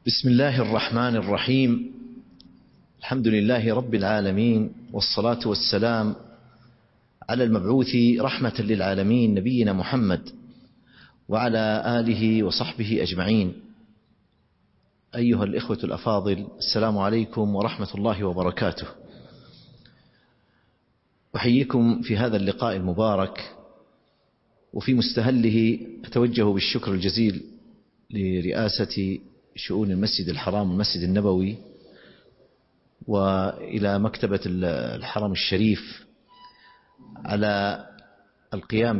بسم الله الرحمن الرحيم. الحمد لله رب العالمين، والصلاة والسلام على المبعوث رحمة للعالمين نبينا محمد وعلى آله وصحبه أجمعين. أيها الإخوة الأفاضل، السلام عليكم ورحمة الله وبركاته. أحييكم في هذا اللقاء المبارك، وفي مستهله أتوجه بالشكر الجزيل لرئاسة شؤون المسجد الحرام والمسجد النبوي، وإلى مكتبة الحرم الشريف على القيام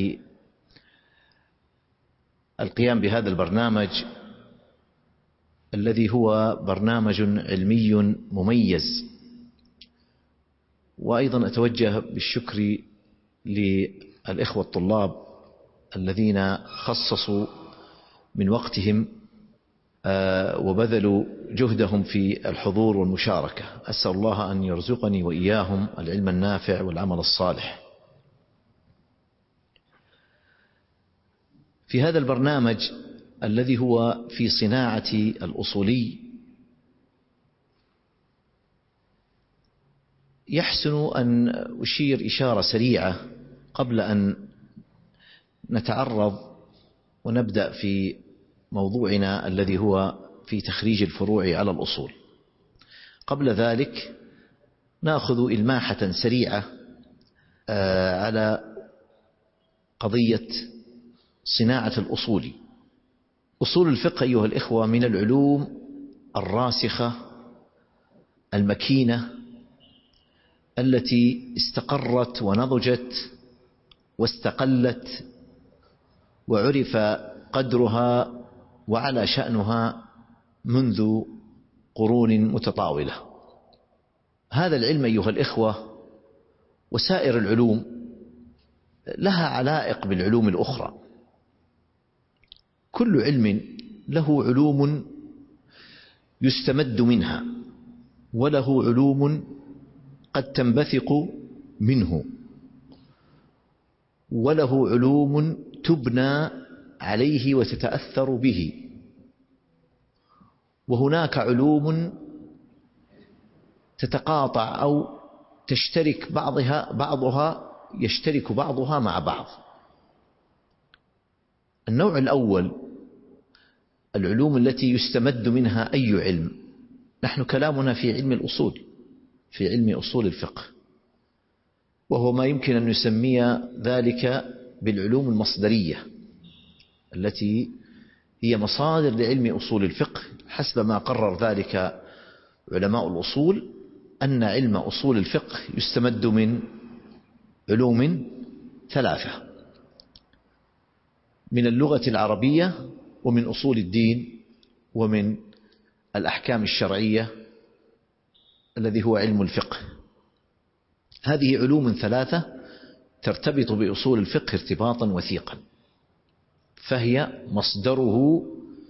بهذا البرنامج الذي هو برنامج علمي مميز. وأيضا أتوجه بالشكر للإخوة الطلاب الذين خصصوا من وقتهم وبذلوا جهدهم في الحضور والمشاركة. أسأل الله أن يرزقني وإياهم العلم النافع والعمل الصالح. في هذا البرنامج الذي هو في صناعة الأصولي، يحسن أن أشير إشارة سريعة قبل أن نتعرض ونبدأ في موضوعنا الذي هو في تخريج الفروع على الأصول. قبل ذلك نأخذ إلماحة سريعة على قضية صناعة الأصول. أصول الفقه أيها الإخوة من العلوم الراسخة المكينة التي استقرت ونضجت واستقلت وعرف قدرها وعلى شأنها منذ قرون متطاولة. هذا العلم أيها الإخوة وسائر العلوم لها علائق بالعلوم الأخرى. كل علم له علوم يستمد منها، وله علوم قد تنبثق منه، وله علوم تبنى عليه وتتأثر به، وهناك علوم تتقاطع أو تشترك بعضها يشترك بعضها مع بعض. النوع الأول العلوم التي يستمد منها أي علم. نحن كلامنا في علم الأصول، في علم أصول الفقه، وهو ما يمكن أن نسمي ذلك بالعلوم المصدرية التي هي مصادر لعلم أصول الفقه حسب ما قرر ذلك علماء الأصول، أن علم أصول الفقه يستمد من علوم ثلاثة: من اللغة العربية، ومن أصول الدين، ومن الأحكام الشرعية الذي هو علم الفقه. هذه علوم ثلاثة ترتبط بأصول الفقه ارتباطا وثيقا، فهي مصدره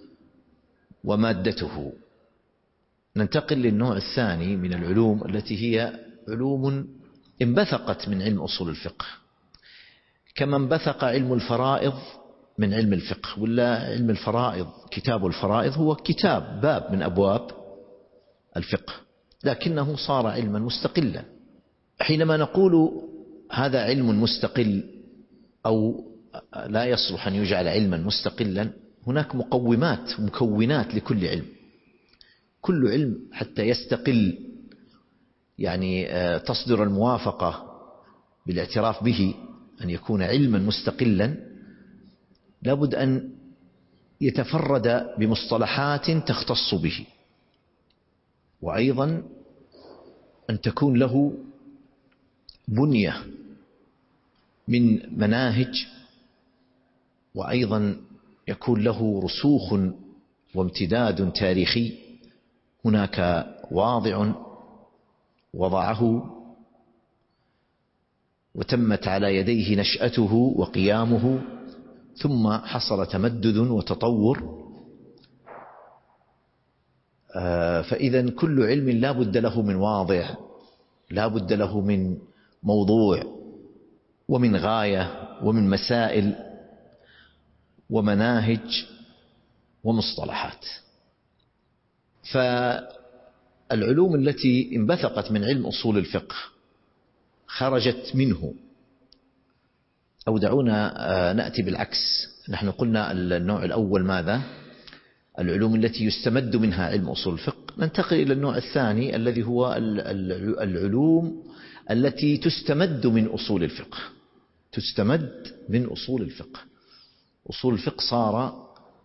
ومادته. ننتقل للنوع الثاني من العلوم التي هي علوم انبثقت من علم أصول الفقه، كما انبثق علم الفرائض من علم الفقه. ولا علم الفرائض، كتاب الفرائض هو كتاب، باب من أبواب الفقه، لكنه صار علما مستقلا. حينما نقول هذا علم مستقل أو لا يصلح أن يجعل علما مستقلا، هناك مقومات ومكونات لكل علم. كل علم حتى يستقل، يعني تصدر الموافقة بالاعتراف به أن يكون علما مستقلا، لابد أن يتفرد بمصطلحات تختص به، وأيضا أن تكون له بنية من مناهج، وأيضا يكون له رسوخ وامتداد تاريخي. هناك واضع وضعه وتمت على يديه نشأته وقيامه، ثم حصل تمدد وتطور. فإذا كل علم لا بد له من واضع، لا بد له من موضوع ومن غاية ومن مسائل ومناهج ومصطلحات. فالعلوم التي انبثقت من علم أصول الفقه خرجت منه، أو دعونا نأتي بالعكس. نحن قلنا النوع الأول ماذا؟ العلوم التي يستمد منها علم أصول الفقه. ننتقل إلى النوع الثاني الذي هو العلوم التي تستمد من أصول الفقه. تستمد من أصول الفقه. أصول الفقه صار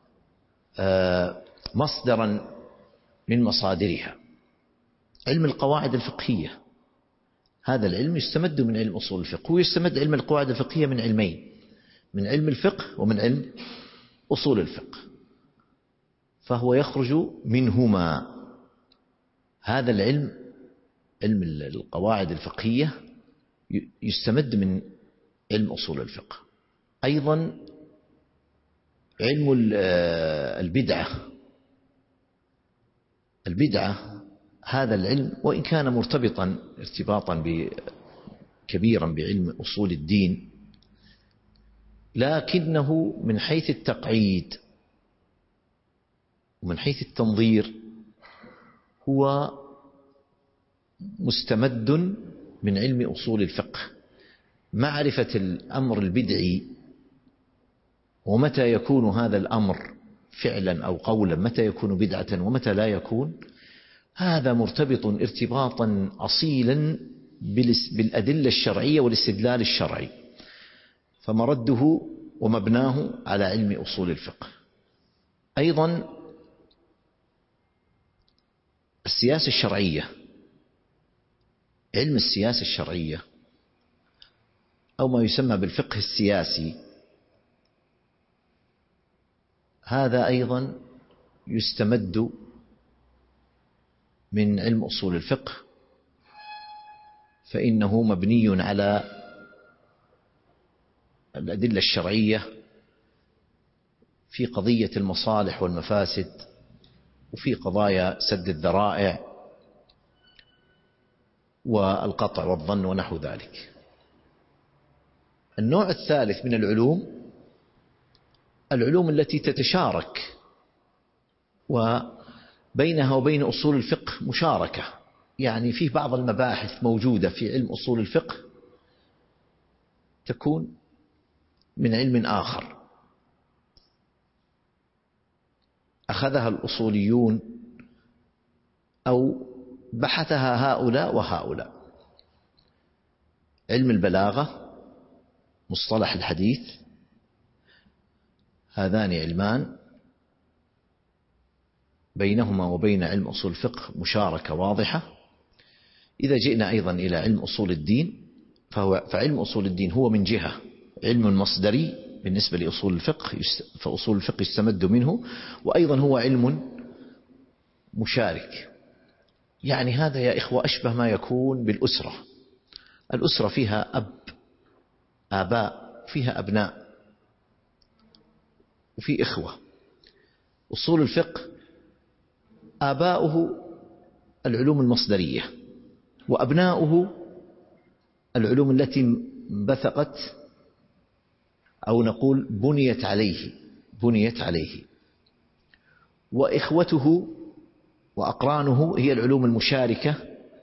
مصدرا من مصادرها. علم القواعد الفقهية، هذا العلم يستمد من علم أصول الفقه، ويستمد علم القواعد الفقهية من علمين: من علم الفقه ومن علم أصول الفقه، فهو يخرج منهما. هذا العلم، علم القواعد الفقهية، يستمد من علم أصول الفقه. أيضا علم البدعة، هذا العلم وإن كان مرتبطا ارتباطا كبيرا بعلم أصول الدين، لكنه من حيث التقعيد ومن حيث التنظير هو مستمد من علم أصول الفقه. معرفة الأمر البدعي ومتى يكون هذا الأمر فعلا أو قولا، متى يكون بدعة ومتى لا يكون، هذا مرتبط ارتباطا أصيلا بالأدلة الشرعية والاستدلال الشرعي، فمرده ومبناه على علم أصول الفقه. أيضا السياسة الشرعية، علم السياسة الشرعية أو ما يسمى بالفقه السياسي، هذا أيضا يستمد من علم أصول الفقه، فإنه مبني على الأدلة الشرعية في قضية المصالح والمفاسد، وفي قضايا سد الذرائع والقطع والظن ونحو ذلك. النوع الثالث من العلوم التي تتشارك وبينها وبين أصول الفقه مشاركة، يعني فيه بعض المباحث موجودة في علم أصول الفقه تكون من علم آخر أخذها الأصوليون أو بحثها هؤلاء وهؤلاء. علم البلاغة، مصطلح الحديث، هذان علمان بينهما وبين علم أصول الفقه مشاركة واضحة. إذا جئنا أيضا إلى علم أصول الدين، فعلم أصول الدين هو من جهة علم مصدري بالنسبة لأصول الفقه، فأصول الفقه يستمد منه، وأيضا هو علم مشارك. يعني هذا يا إخوة أشبه ما يكون بالأسرة. الأسرة فيها أب، آباء، فيها أبناء، وفي إخوة. أصول الفقه آباؤه العلوم المصدرية، وأبناؤه العلوم التي انبثقت أو نقول بنيت عليه، وإخوته وأقرانه هي العلوم المشاركة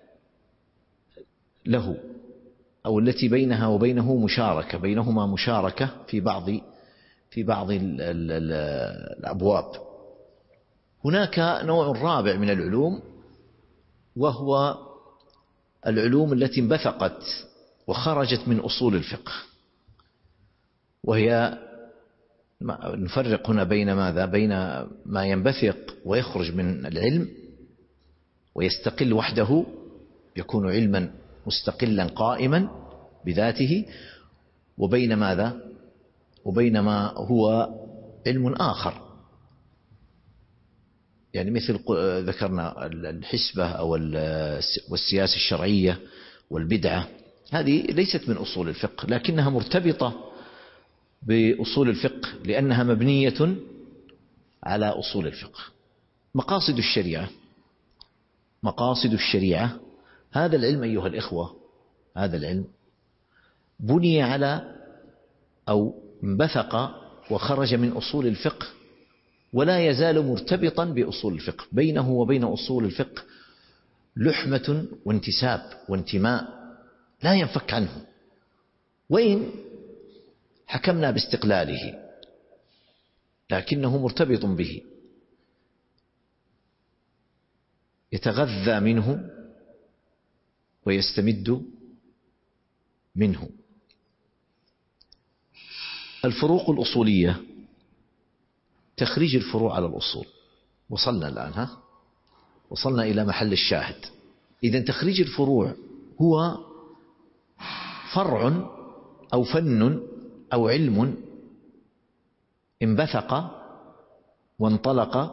له، أو التي بينها وبينه مشاركة، بينهما مشاركة في بعض الأبواب. هناك نوع رابع من العلوم، وهو العلوم التي انبثقت وخرجت من أصول الفقه، وهي نفرق هنا بين ماذا؟ بين ما ينبثق ويخرج من العلم ويستقل وحده، يكون علما مستقلا قائما بذاته، وبين ماذا؟ وبين ما هو علم آخر، يعني مثل ذكرنا الحسبة أو والسياسة الشرعية والبدعة، هذه ليست من أصول الفقه لكنها مرتبطة بأصول الفقه لأنها مبنية على أصول الفقه. مقاصد الشريعة، هذا العلم أيها الإخوة، هذا العلم بني على أو انبثق وخرج من أصول الفقه ولا يزال مرتبطا بأصول الفقه، بينه وبين أصول الفقه لحمة وانتساب وانتماء لا ينفك عنه، وإن حكمنا باستقلاله لكنه مرتبط به، يتغذى منه ويستمد منه. الفروق الأصولية، تخريج الفروع على الأصول. وصلنا الآن، وصلنا إلى محل الشاهد. إذن تخريج الفروع هو فرع أو فن أو علم انبثق وانطلق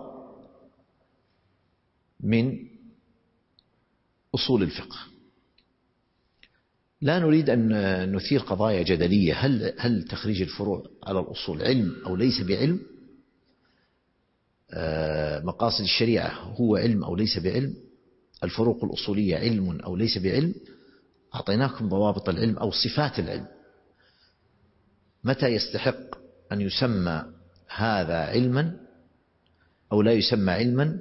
من أصول الفقه. لا نريد أن نثير قضايا جدلية، هل تخريج الفروع على الأصول علم أو ليس بعلم؟ مقاصد الشريعة هو علم أو ليس بعلم؟ الفروق الأصولية علم أو ليس بعلم؟ أعطيناكم ضوابط العلم أو صفات العلم. متى يستحق أن يسمى هذا علما أو لا يسمى علما؟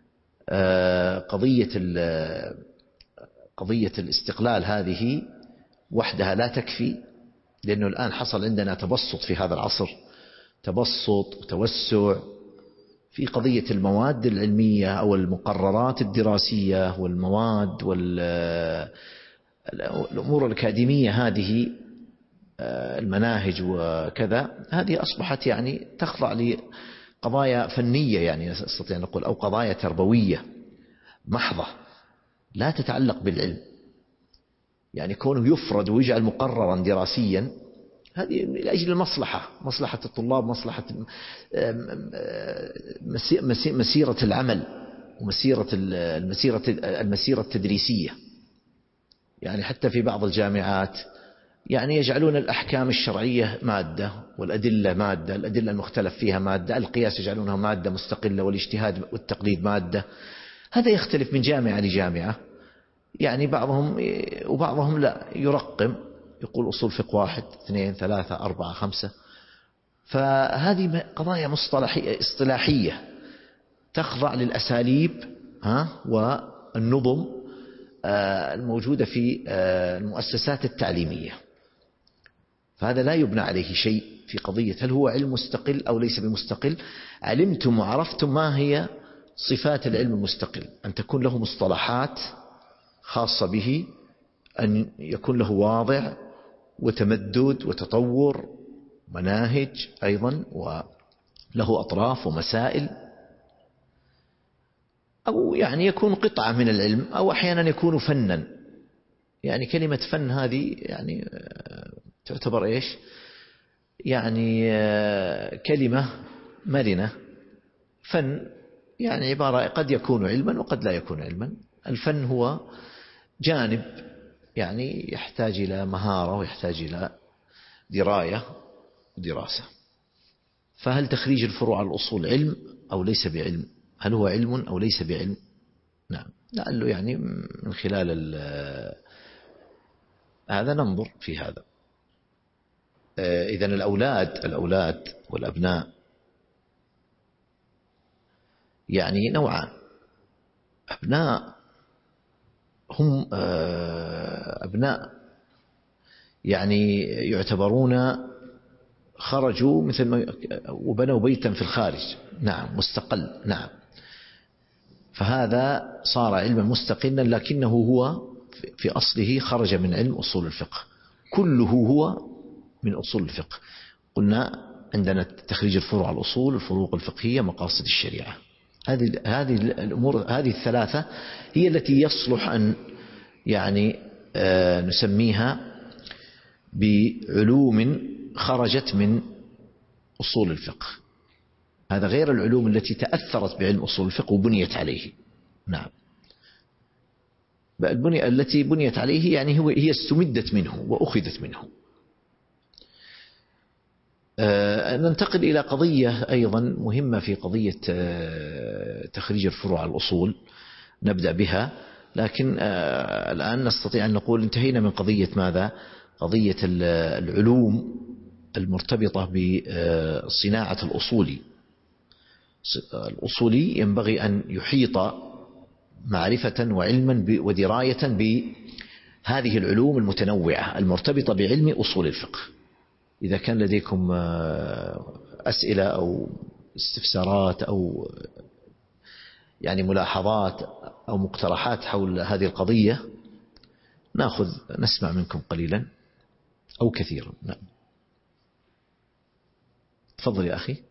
قضية الاستقلال هذه وحدها لا تكفي، لأنه الآن حصل عندنا تبسط في هذا العصر، تبسط وتوسع في قضية المواد العلمية أو المقررات الدراسية والمواد والأمور الأكاديمية هذه، المناهج وكذا، هذه أصبحت يعني تخضع لقضايا فنية، يعني نستطيع نقول، أو قضايا تربوية محضة لا تتعلق بالعلم. يعني كونه يفرد ويجعل مقررا دراسيا، هذه من أجل المصلحة، مصلحة الطلاب، مصلحة مسيرة العمل ومسيرة المسيرة التدريسية. يعني حتى في بعض الجامعات يعني يجعلون الأحكام الشرعية مادة، والأدلة مادة، الأدلة المختلف فيها مادة، القياس يجعلونها مادة مستقلة، والاجتهاد والتقليد مادة. هذا يختلف من جامعة لجامعة، يعني وبعضهم لا يرقم، يقول أصول فقه 1 2 3 4 5. فهذه قضايا اصطلاحية تخضع للأساليب والنظم الموجودة في المؤسسات التعليمية. فهذا لا يبنى عليه شيء في قضية هل هو علم مستقل أو ليس بمستقل. علمتم وعرفتم ما هي صفات العلم المستقل: أن تكون له مصطلحات خاصة به، أن يكون له واضع وتمدد وتطور، مناهج أيضا، وله أطراف ومسائل، أو يعني يكون قطعة من العلم، أو أحيانا يكون فنا. يعني كلمة فن هذه يعني تعتبر إيش؟ يعني كلمة مرنة. فن يعني عبارة قد يكون علما وقد لا يكون علما. الفن هو جانب يعني يحتاج إلى مهارة ويحتاج إلى دراية ودراسة. فهل تخريج الفروع على الأصول علم أو ليس بعلم؟ هل هو علم أو ليس بعلم؟ نعم، لعله يعني من خلال هذا ننظر في هذا. إذن الأولاد والأبناء يعني نوعان: أبناء هم أبناء يعني يعتبرون خرجوا مثل ما وبنوا بيتا في الخارج، نعم، مستقل، نعم، فهذا صار علما مستقلا، لكنه هو في أصله خرج من علم أصول الفقه، كله هو من أصول الفقه. قلنا عندنا تخريج الفروع على الأصول، الفروق الفقهية، مقاصد الشريعة. هذه الأمور، هذه الثلاثة هي التي يصلح أن يعني نسميها بعلوم خرجت من أصول الفقه. هذا غير العلوم التي تأثرت بعلم أصول الفقه وبنيت عليه. نعم، التي بنيت عليه يعني هي استمدت منه وأخذت منه. ننتقل إلى قضية أيضا مهمة في قضية تخريج الفروع على الأصول، نبدأ بها. لكن الآن نستطيع أن نقول انتهينا من قضية ماذا؟ قضية العلوم المرتبطة بصناعة الأصول، الأصولي ينبغي أن يحيط معرفة وعلما ودراية بهذه العلوم المتنوعة المرتبطة بعلم أصول الفقه. إذا كان لديكم أسئلة أو استفسارات أو يعني ملاحظات أو مقترحات حول هذه القضية نسمع منكم قليلا أو كثيرا. نعم تفضل يا أخي.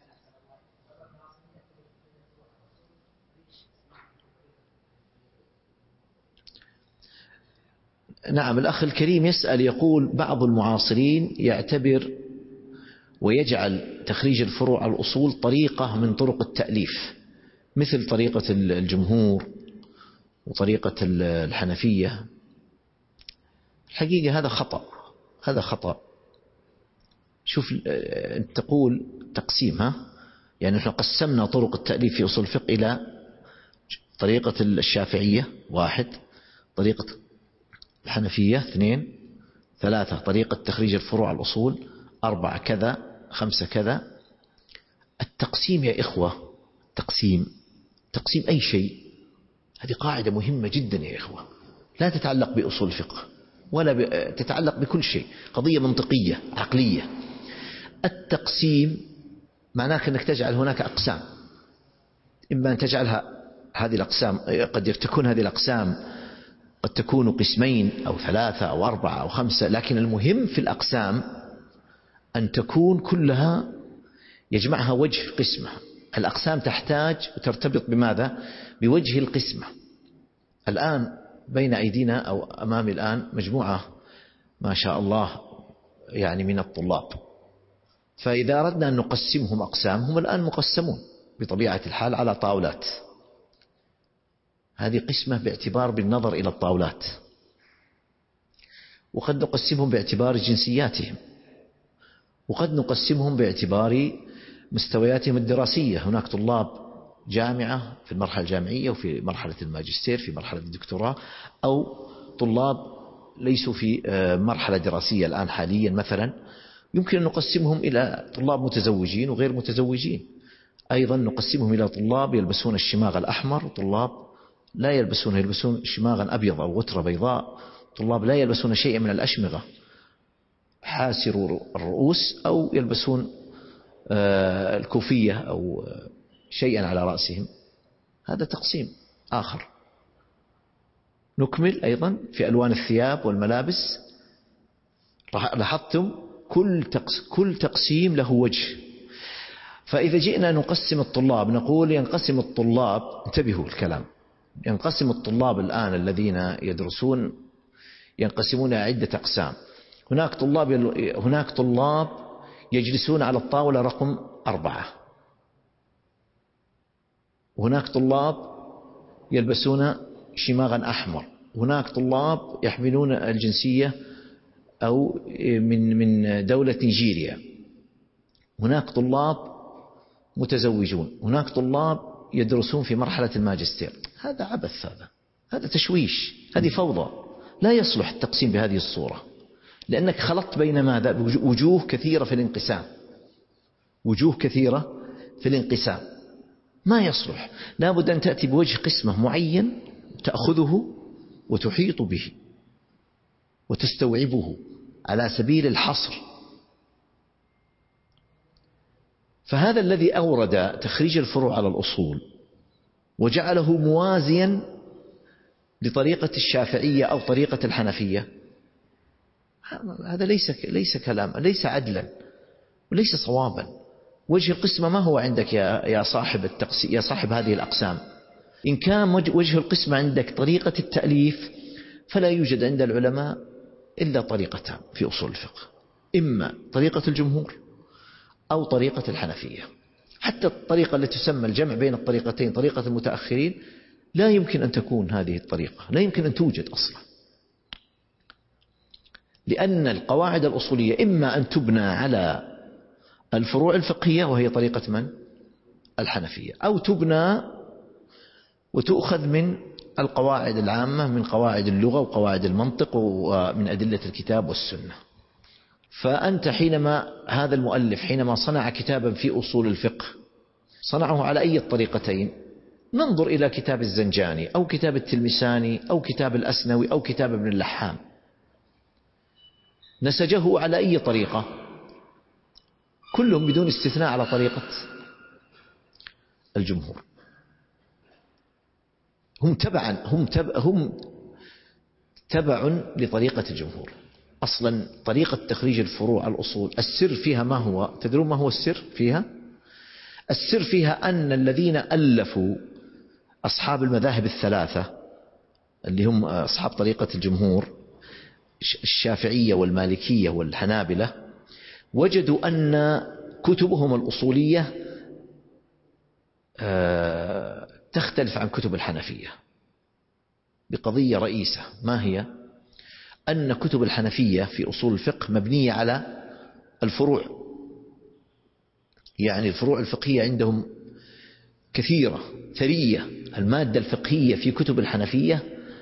نعم الأخ الكريم يسأل يقول بعض المعاصرين يعتبر ويجعل تخريج الفروع على الأصول طريقة من طرق التأليف مثل طريقة الجمهور وطريقة الحنفية. الحقيقة هذا خطأ. شوف تقول تقسيم يعني نحن قسمنا طرق التأليف في أصول الفقه إلى طريقة الشافعية 1، طريقة الحنفية 2، 3 طريقة تخريج الفروع على الأصول 4 كذا 5 كذا. التقسيم يا إخوة تقسيم أي شيء هذه قاعدة مهمة جدا يا إخوة، لا تتعلق بأصول الفقه ولا تتعلق بكل شيء، قضية منطقية عقلية. التقسيم معناه أنك تجعل هناك أقسام، إما أن تجعلها هذه الأقسام قد تكون هذه الأقسام قد تكون قسمين أو 3 أو 4 أو 5، لكن المهم في الأقسام أن تكون كلها يجمعها وجه قسمة. الأقسام تحتاج وترتبط بماذا؟ بوجه القسمة. الآن بين أيدينا أو أمامي الآن مجموعة ما شاء الله يعني من الطلاب، فإذا أردنا أن نقسمهم أقسام هم الآن مقسمون بطبيعة الحال على طاولات. هذه قسمة باعتبار بالنظر إلى الطاولات، وقد نقسمهم باعتبار جنسياتهم، وقد نقسمهم باعتبار مستوياتهم الدراسية. هناك طلاب جامعة في المرحلة الجامعية وفي مرحلة الماجستير في مرحلة الدكتوراه، أو طلاب ليسوا في مرحلة دراسية الآن حاليا مثلا، يمكن أن نقسمهم إلى طلاب متزوجين وغير متزوجين. أيضا نقسمهم إلى طلاب يلبسون الشماغ الأحمر وطلاب لا يلبسون شماغا أبيض أو غترة بيضاء، طلاب لا يلبسون شيئا من الأشمغة حاسر الرؤوس أو يلبسون الكوفية أو شيئا على رأسهم. هذا تقسيم آخر. نكمل أيضا في ألوان الثياب والملابس. لاحظتم كل تقسيم له وجه. فإذا جئنا نقسم الطلاب نقول ينقسم الطلاب، انتبهوا الكلام، ينقسم الطلاب الآن الذين يدرسون ينقسمون إلى عدة أقسام. هناك طلاب يجلسون على الطاولة رقم 4، وهناك طلاب يلبسون شماغا أحمر، هناك طلاب يحملون الجنسية أو من دولة نيجيريا، هناك طلاب متزوجون، هناك طلاب يدرسون في مرحلة الماجستير. هذا عبث، هذا تشويش، هذه فوضى. لا يصلح التقسيم بهذه الصورة، لأنك خلطت بين ماذا؟ وجوه كثيرة في الانقسام، وجوه كثيرة في الانقسام. ما يصلح. لابد أن تأتي بوجه قسمة معين تأخذه وتحيط به وتستوعبه على سبيل الحصر. فهذا الذي أورد تخريج الفروع على الأصول وجعله موازيا لطريقة الشافعية أو طريقة الحنفية، هذا ليس كلاما، ليس عدلا وليس صوابا. وجه القسمة ما هو عندك يا صاحب هذه الأقسام؟ إن كان وجه القسمة عندك طريقة التأليف، فلا يوجد عند العلماء إلا طريقتان في أصول الفقه، إما طريقة الجمهور أو طريقة الحنفية. حتى الطريقة التي تسمى الجمع بين الطريقتين طريقة المتأخرين لا يمكن أن تكون هذه الطريقة، لا يمكن أن توجد أصلا، لأن القواعد الأصولية إما أن تبنى على الفروع الفقهية وهي طريقة من؟ الحنفية، أو تبنى وتؤخذ من القواعد العامة من قواعد اللغة وقواعد المنطق ومن أدلة الكتاب والسنة. فأنت هذا المؤلف حينما صنع كتابا في أصول الفقه صنعه على أي الطريقتين؟ ننظر إلى كتاب الزنجاني أو كتاب التلمساني أو كتاب الأسنوي أو كتاب ابن اللحام، نسجه على أي طريقة؟ كلهم بدون استثناء على طريقة الجمهور. هم تبع لطريقة الجمهور. أصلا طريقة تخريج الفروع على الأصول السر فيها ما هو؟ تدرون ما هو السر فيها؟ السر فيها أن الذين ألفوا أصحاب المذاهب الثلاثة اللي هم أصحاب طريقة الجمهور، الشافعية والمالكية والحنابلة، وجدوا أن كتبهم الأصولية تختلف عن كتب الحنفية بقضية رئيسة. ما هي؟ أن كتب الحنفية في أصول الفقه مبنية على الفروع، يعني الفروع الفقهية عندهم كثيرة ثرية. المادة الفقهية في كتب الحنفية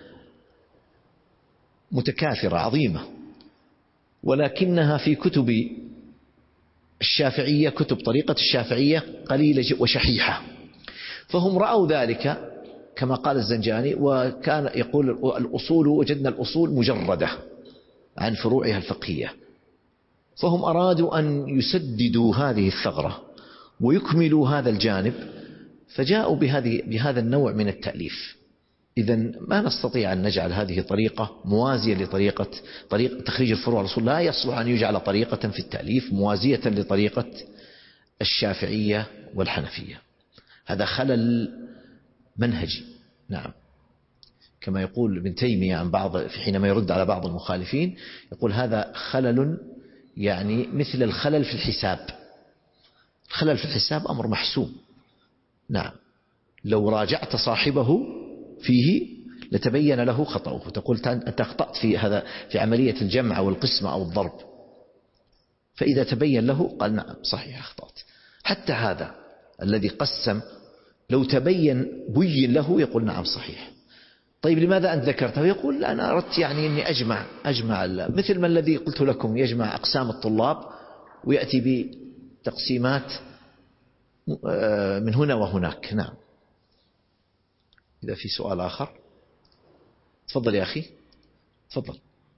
متكاثرة عظيمة، ولكنها في كتب الشافعية، كتب طريقة الشافعية قليلة وشحيحة. فهم رأوا ذلك كما قال الزنجاني، وكان يقول الأصول، وجدنا الأصول مجردة عن فروعها الفقهية، فهم أرادوا أن يسددوا هذه الثغرة ويكملوا هذا الجانب، فجاءوا بهذا النوع من التأليف. إذن ما نستطيع أن نجعل هذه طريقة موازية لطريقة تخريج الفروع على الأصول. لا يصلح أن يجعل طريقة في التأليف موازية لطريقة الشافعية والحنفية. هذا خلل منهجي. نعم، كما يقول ابن تيمية عن بعض حينما يرد على بعض المخالفين، يقول هذا خلل يعني مثل الخلل في الحساب. الخلل في الحساب أمر محسوم. نعم، لو راجعت صاحبه فيه لتبين له خطأه، تقول أنت أخطأت في هذا في عملية الجمع أو القسمة أو الضرب، فإذا تبين له قال نعم صحيح أخطأت. حتى هذا الذي قسم لو بين له يقول نعم صحيح. طيب لماذا أنت ذكرته؟ يقول أنا أردت يعني أني أجمع مثل ما الذي قلت لكم يجمع أقسام الطلاب ويأتي بتقسيمات من هنا وهناك. نعم. إذا في سؤال آخر تفضل يا أخي، تفضل.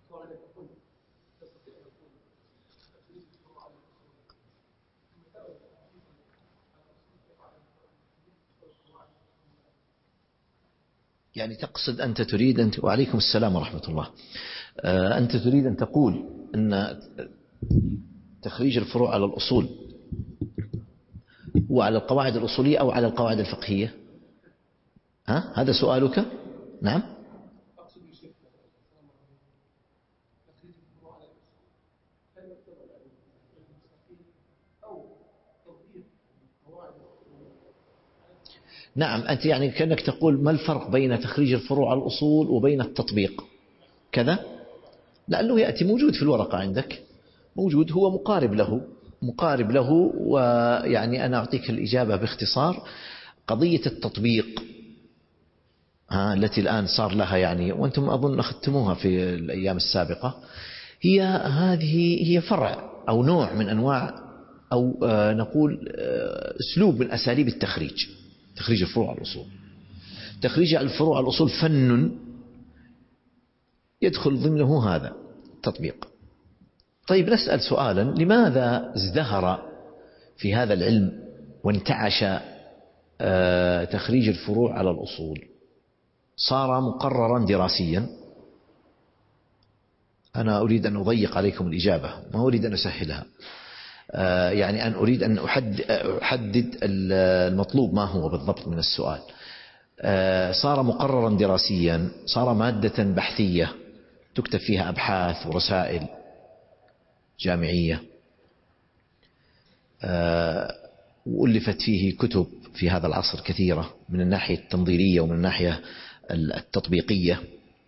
يعني تقصد أنت تريد وعليكم السلام ورحمة الله. أنت تريد أن تقول أن تخريج الفروع على الأصول وعلى القواعد الأصولية أو على القواعد الفقهية؟ هذا سؤالك؟ نعم. نعم، أنت يعني كأنك تقول ما الفرق بين تخريج الفروع على الأصول وبين التطبيق كذا؟ لأنه يأتي موجود في الورقة عندك، موجود، هو مقارب له. ويعني أنا أعطيك الإجابة باختصار. قضية التطبيق التي الآن صار لها يعني، وأنتم أظن أخذتموها في الأيام السابقة، هذه فرع أو نوع من أنواع أو نقول أسلوب من أساليب تخريج الفروع على الأصول. تخريج الفروع على الأصول فن يدخل ضمنه هذا التطبيق. طيب نسأل سؤالا، لماذا ازدهر في هذا العلم وانتعش تخريج الفروع على الأصول؟ صار مقررا دراسيا. أنا أريد أن أضيق عليكم الإجابة، ما أريد أن أسهلها. يعني أن أريد أن أحدد المطلوب ما هو بالضبط من السؤال. صار مقررا دراسيا، صار مادة بحثية تكتب فيها أبحاث ورسائل جامعية، وألفت فيه كتب في هذا العصر كثيرة من الناحية التنظيرية ومن الناحية التطبيقية.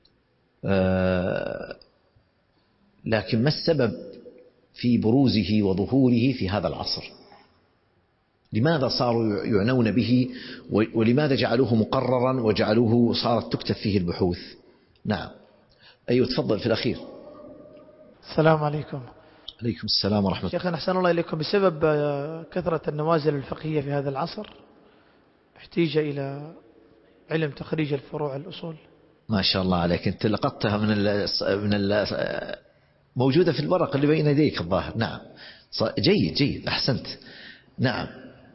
لكن ما السبب في بروزه وظهوره في هذا العصر؟ لماذا صاروا يعنون به، ولماذا جعلوه مقررا وجعلوه صارت تكتب فيه البحوث؟ نعم. أيوة تفضل في الأخير. السلام عليكم. عليكم السلام ورحمة الله. شيخنا أحسن الله إليكم. بسبب كثرة النوازل الفقهية في هذا العصر احتيج إلى علم تخريج الفروع الأصول. ما شاء الله عليك، أنت لقطتها موجودة في الورق اللي بين يديك الظاهر. نعم جيد جيد، أحسنت. نعم.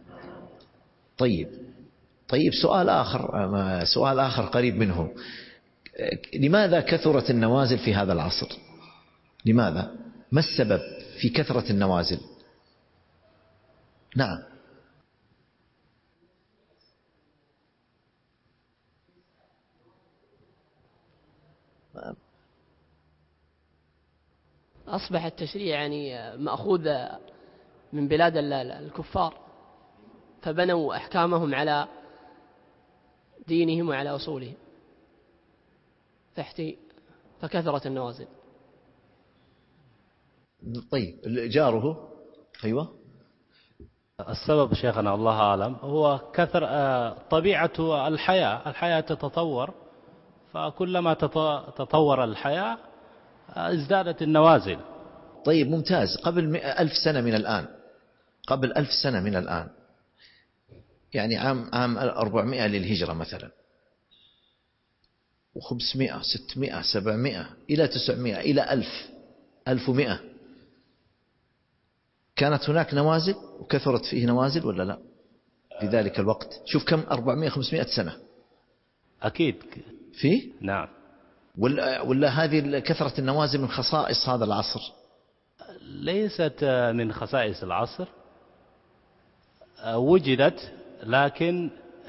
طيب سؤال آخر قريب منه. لماذا كثرت النوازل في هذا العصر؟ لماذا؟ ما السبب في كثرة النوازل؟ نعم. أصبح التشريع يعني مأخوذ من بلاد الكفار، فبنوا أحكامهم على دينهم وعلى أصولهم، فكثرت النوازل. طيب جاره. أيوة. السبب شيخنا الله أعلم هو كثر طبيعة الحياة تتطور، فكلما تطور الحياة ازدادت النوازل. طيب ممتاز. قبل 1000 سنة من الآن، قبل 1000 سنة من الآن، يعني عام 400 للهجرة مثلا، و500 600 700 إلى 900 إلى 1100، كانت هناك نوازل وكثرت فيه نوازل ولا لا في ذلك الوقت؟ شوف كم، 400 500 سنة أكيد فيه. نعم. ولا هذه كثرة النوازل من خصائص هذا العصر؟ ليست من خصائص العصر، وجدت لكن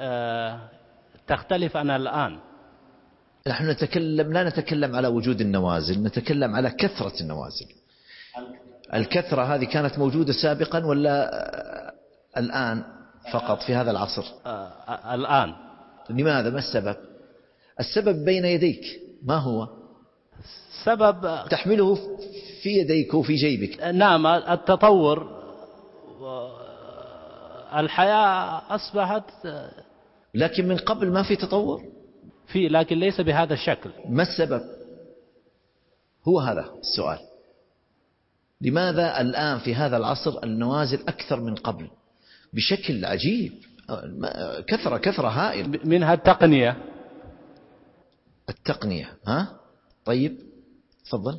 تختلف عن الآن. نحن لا نتكلم على وجود النوازل، نتكلم على كثرة النوازل. الكثرة هذه كانت موجودة سابقا ولا الآن فقط في هذا العصر؟ الآن. لماذا؟ ما السبب؟ السبب بين يديك، ما هو؟ سبب تحمله في يديك وفي جيبك. نعم، التطور، الحياة أصبحت. لكن من قبل ما في تطور، لكن ليس بهذا الشكل. ما السبب؟ هو هذا السؤال. لماذا الآن في هذا العصر النوازل أكثر من قبل بشكل عجيب؟ كثرة هائل. منها التقنية. ها؟ طيب تفضل.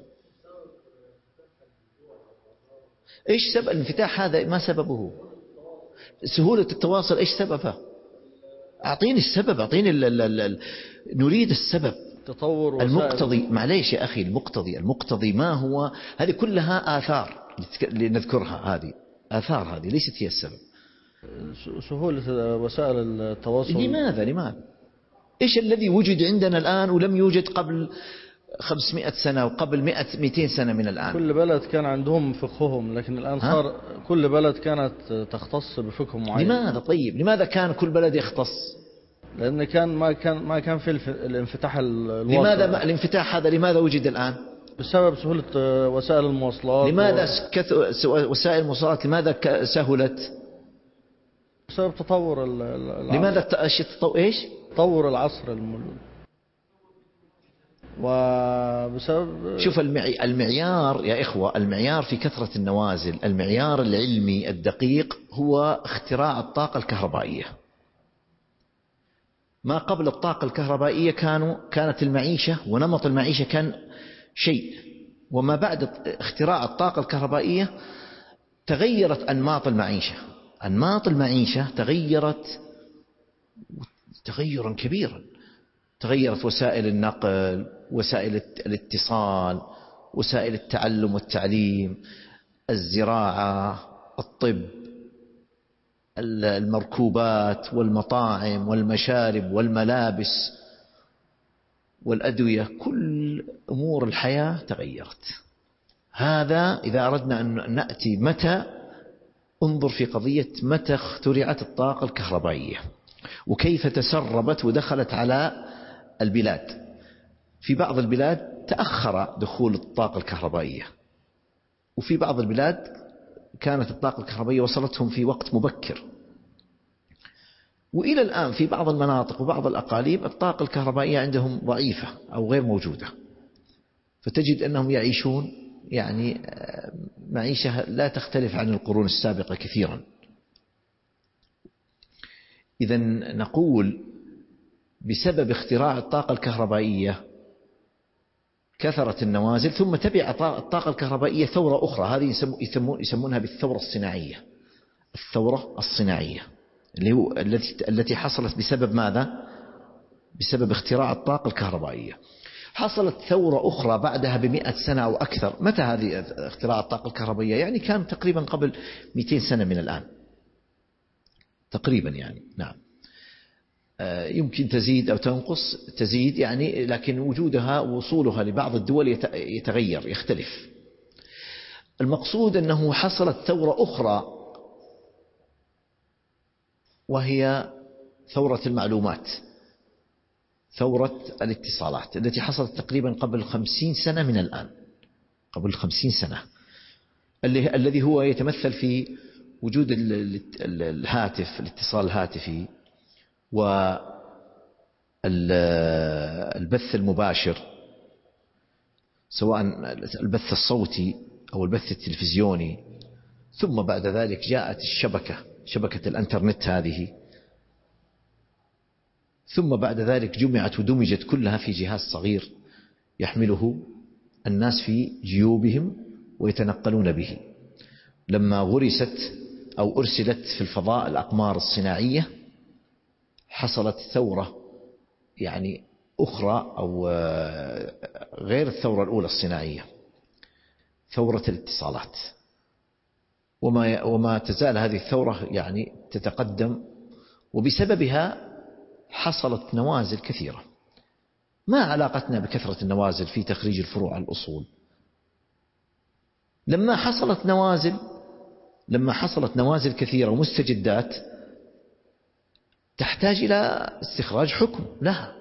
إيش سبب الانفتاح هذا؟ ما سببه؟ سهولة التواصل إيش سببها؟ أعطيني السبب، أعطيني نريد السبب. تطور المقتضي. معليش يا أخي، المقتضي ما هو؟ هذه كلها آثار لنذكرها، هذه آثار، هذه ليست هي السبب. سهولة وسائل التواصل. لماذا؟ إيش الذي وجد عندنا الآن ولم يوجد قبل 500 سنة وقبل 200 سنة من الآن؟ كل بلد كان عندهم فقههم، لكن الآن صار كل بلد كانت تختص بفقه معين. لماذا؟ طيب لماذا كان كل بلد يختص؟ لأن ما كان في الانفتاح الواسع. لماذا الانفتاح هذا لماذا وجد الآن؟ بسبب سهولة وسائل المواصلات. لماذا وسائل المواصلات لماذا سهلت؟ بسبب تطور العصر. لماذا إيش؟ تطور العصر وبسبب شوف المعيار يا إخوة، المعيار في كثرة النوازل، المعيار العلمي الدقيق هو اختراع الطاقة الكهربائية. ما قبل الطاقة الكهربائية كانت المعيشة ونمط المعيشة كان شيء، وما بعد اختراع الطاقة الكهربائية تغيرت أنماط المعيشة تغيرت تغيرا كبيرا. تغيرت وسائل النقل، وسائل الاتصال، وسائل التعلم والتعليم، الزراعة، الطب، المركوبات والمطاعم والمشارب والملابس والأدوية، كل أمور الحياة تغيرت. هذا إذا أردنا أن نأتي انظر في قضية متى اخترعت الطاقة الكهربائية وكيف تسربت ودخلت على البلاد. في بعض البلاد تأخر دخول الطاقة الكهربائية، وفي بعض البلاد كانت الطاقة الكهربائية وصلتهم في وقت مبكر. وإلى الآن في بعض المناطق وبعض الأقاليم الطاقة الكهربائية عندهم ضعيفة أو غير موجودة، فتجد أنهم يعيشون يعني معيشة لا تختلف عن القرون السابقة كثيرا. إذن نقول بسبب اختراع الطاقة الكهربائية كثرت النوازل، ثم تبع الطاقة الكهربائية ثورة أخرى، هذه يسمونها بالثورة الصناعية. الثورة الصناعية التي حصلت بسبب ماذا؟ بسبب اختراع الطاقة الكهربائية. حصلت ثورة أخرى بعدها ب100 سنة أو أكثر. متى هذه اختراع الطاقة الكهربائية؟ يعني كان تقريبا قبل 200 سنة من الآن تقريبا، يعني نعم، يمكن تزيد أو تنقص، تزيد يعني، لكن وجودها ووصولها لبعض الدول يتغير يختلف. المقصود أنه حصلت ثورة أخرى وهي ثورة المعلومات، ثورة الاتصالات التي حصلت تقريبا قبل 50 سنة من الآن، قبل 50 سنة، الذي هو يتمثل في وجود الهاتف، الاتصال الهاتفي والبث المباشر، سواء البث الصوتي أو البث التلفزيوني. ثم بعد ذلك جاءت شبكة الانترنت هذه، ثم بعد ذلك جمعت ودمجت كلها في جهاز صغير يحمله الناس في جيوبهم ويتنقلون به. لما غرست أو أرسلت في الفضاء الأقمار الصناعية حصلت ثورة يعني أخرى، أو غير الثورة الأولى الصناعية، ثورة الاتصالات. وما تزال هذه الثورة يعني تتقدم، وبسببها حصلت نوازل كثيرة. ما علاقتنا بكثرة النوازل في تخريج الفروع على الأصول؟ لما حصلت نوازل كثيرة ومستجدات تحتاج إلى استخراج حكم لها.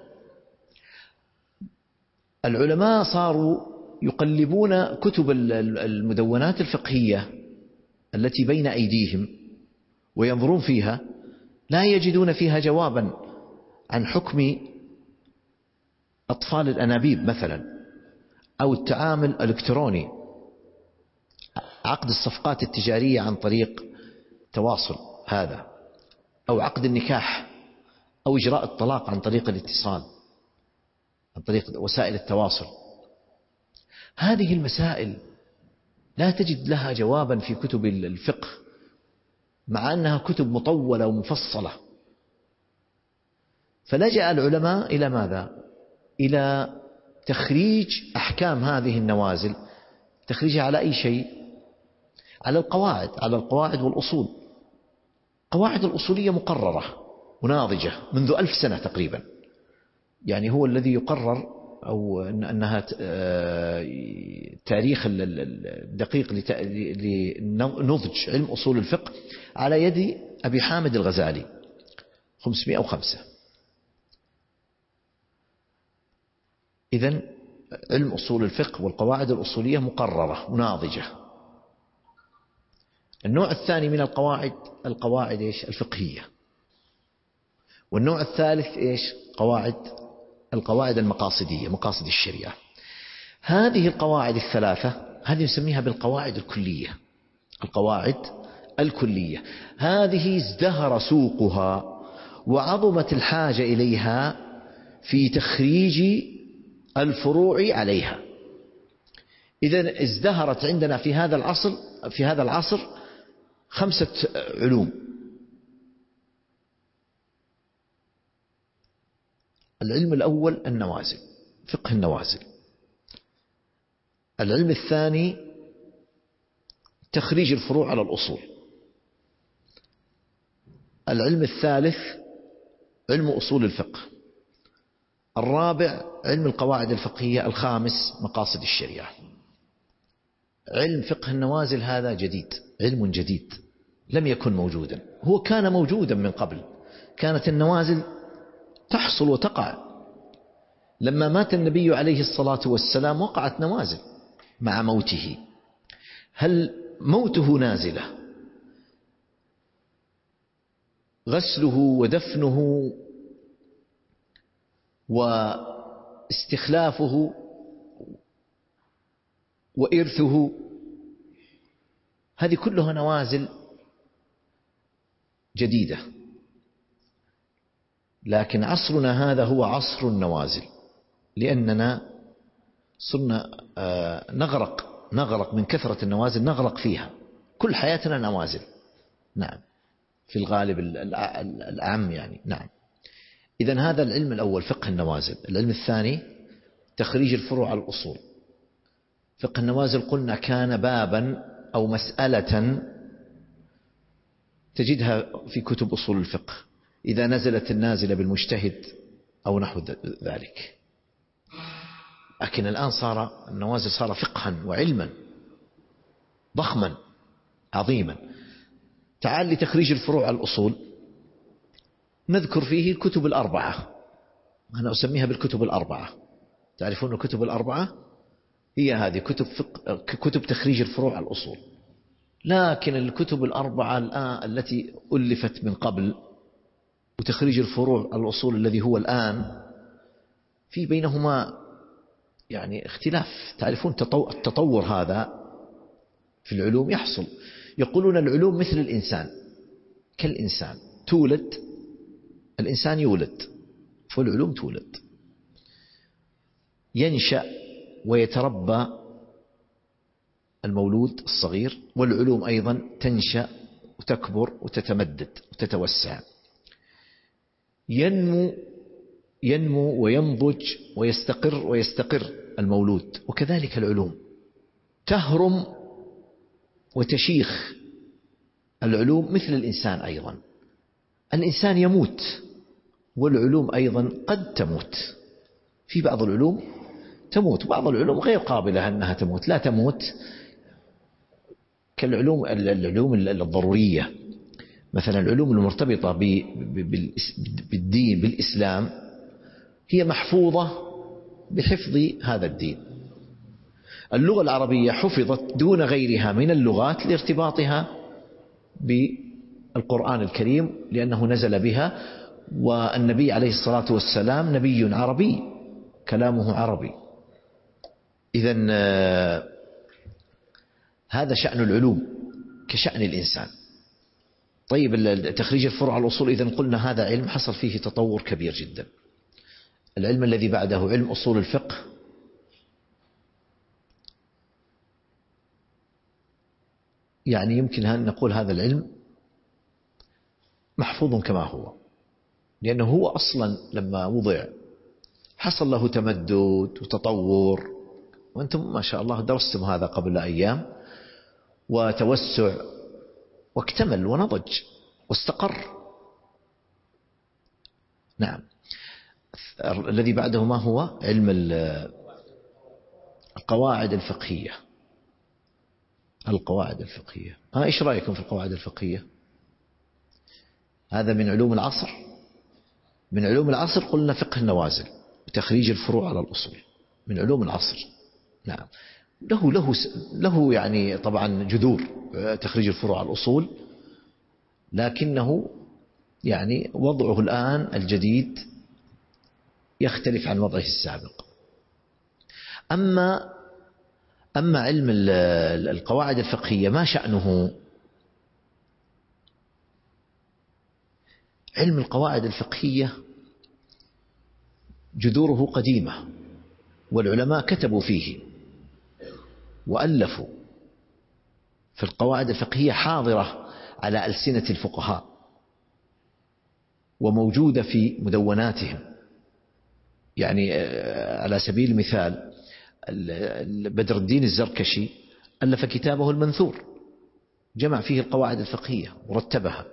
العلماء صاروا يقلبون كتب المدونات الفقهية التي بين أيديهم وينظرون فيها، لا يجدون فيها جوابا عن حكم أطفال الأنابيب مثلا، أو التعامل الإلكتروني، عقد الصفقات التجارية عن طريق تواصل هذا، أو عقد النكاح، أو إجراء الطلاق عن طريق الاتصال، عن طريق وسائل التواصل. هذه المسائل لا تجد لها جوابا في كتب الفقه، مع أنها كتب مطولة ومفصلة. فلجأ العلماء إلى ماذا؟ إلى تخريج أحكام هذه النوازل، تخريجها على أي شيء؟ على القواعد والأصول. قواعد الأصولية مقررة وناضجة منذ 1000 سنة تقريبا، يعني هو الذي يقرر، أو أنها تاريخ الدقيق لنضج علم أصول الفقه على يد أبي حامد الغزالي 505. إذن علم أصول الفقه والقواعد الأصولية مقررة وناضجة. النوع الثاني من القواعد إيش؟ الفقهية. والنوع الثالث إيش؟ القواعد المقاصدية، مقاصد الشريعة. هذه القواعد الثلاثة هذه نسميها بالقواعد الكلية. القواعد الكلية هذه ازدهر سوقها وعظمت الحاجة إليها في تخريج الفروع عليها. إذن ازدهرت عندنا في هذا العصر 5 علوم: العلم الأول النوازل، فقه النوازل. العلم الثاني تخريج الفروع على الأصول. العلم الثالث علم أصول الفقه. الرابع علم القواعد الفقهية. الخامس مقاصد الشريعة. علم فقه النوازل هذا جديد، علم جديد لم يكن موجودا. هو كان موجودا من قبل، كانت النوازل تحصل وتقع. لما مات النبي عليه الصلاة والسلام وقعت نوازل مع موته. هل موته نازلة؟ غسله ودفنه واستخلافه وإرثه، هذه كلها نوازل جديدة. لكن عصرنا هذا هو عصر النوازل، لأننا صرنا نغرق من كثرة النوازل، نغرق فيها، كل حياتنا نوازل. نعم، في الغالب الأعم يعني. نعم. إذن هذا العلم الأول فقه النوازل. العلم الثاني تخريج الفروع على الأصول. فقه النوازل قلنا كان بابا أو مسألة تجدها في كتب أصول الفقه إذا نزلت النازلة بالمجتهد أو نحو ذلك. لكن الآن صار النوازل صار فقها وعلما ضخما عظيما. تعال لتخريج الفروع على الأصول، نذكر فيه الكتب الأربعة، أنا أسميها بالكتب الأربعة. تعرفون الكتب الأربعة هي هذه كتب تخريج الفروع على الأصول. لكن الكتب الأربعة الآن التي ألفت من قبل وتخريج الفروع على الأصول الذي هو الآن في بينهما يعني اختلاف. تعرفون التطور هذا في العلوم يحصل. يقولون العلوم مثل الإنسان، كالإنسان تولد، الإنسان يولد، فالعلوم تولد، ينشأ ويتربى المولود الصغير، والعلوم أيضا تنشأ وتكبر وتتمدد وتتوسع، ينمو وينضج ويستقر المولود. وكذلك العلوم تهرم وتشيخ. العلوم مثل الإنسان أيضا، الإنسان يموت والعلوم أيضا قد تموت. في بعض العلوم تموت، بعض العلوم غير قابلة أنها تموت، لا تموت، كالعلوم الضرورية، مثلا العلوم المرتبطة بالدين بالإسلام هي محفوظة بحفظ هذا الدين. اللغة العربية حفظت دون غيرها من اللغات لارتباطها بالقرآن الكريم لأنه نزل بها، والنبي عليه الصلاة والسلام نبي عربي كلامه عربي. إذن هذا شأن العلوم كشأن الإنسان. طيب تخريج الفروع على الأصول، إذن قلنا هذا علم حصل فيه تطور كبير جدا. العلم الذي بعده علم أصول الفقه، يعني يمكن أن نقول هذا العلم محفوظ كما هو، لأنه هو أصلا لما وضع حصل له تمدد وتطور، وأنتم ما شاء الله درستم هذا قبل أيام، وتوسع واكتمل ونضج واستقر. نعم. الذي بعده ما هو علم القواعد الفقهية. القواعد الفقهية، إيش رأيكم في القواعد الفقهية؟ هذا من علوم العصر. من علوم العصر قلنا فقه النوازل وتخريج الفروع على الأصول، من علوم العصر. نعم. له يعني طبعا جذور تخريج الفروع على الأصول، لكنه يعني وضعه الآن الجديد يختلف عن وضعه السابق. أما علم القواعد الفقهية ما شأنه؟ علم القواعد الفقهية جذوره قديمة، والعلماء كتبوا فيه وألفوا في القواعد الفقهية، حاضرة على ألسنة الفقهاء وموجودة في مدوناتهم. يعني على سبيل المثال بدر الدين الزركشي ألف كتابه المنثور، جمع فيه القواعد الفقهية ورتبها،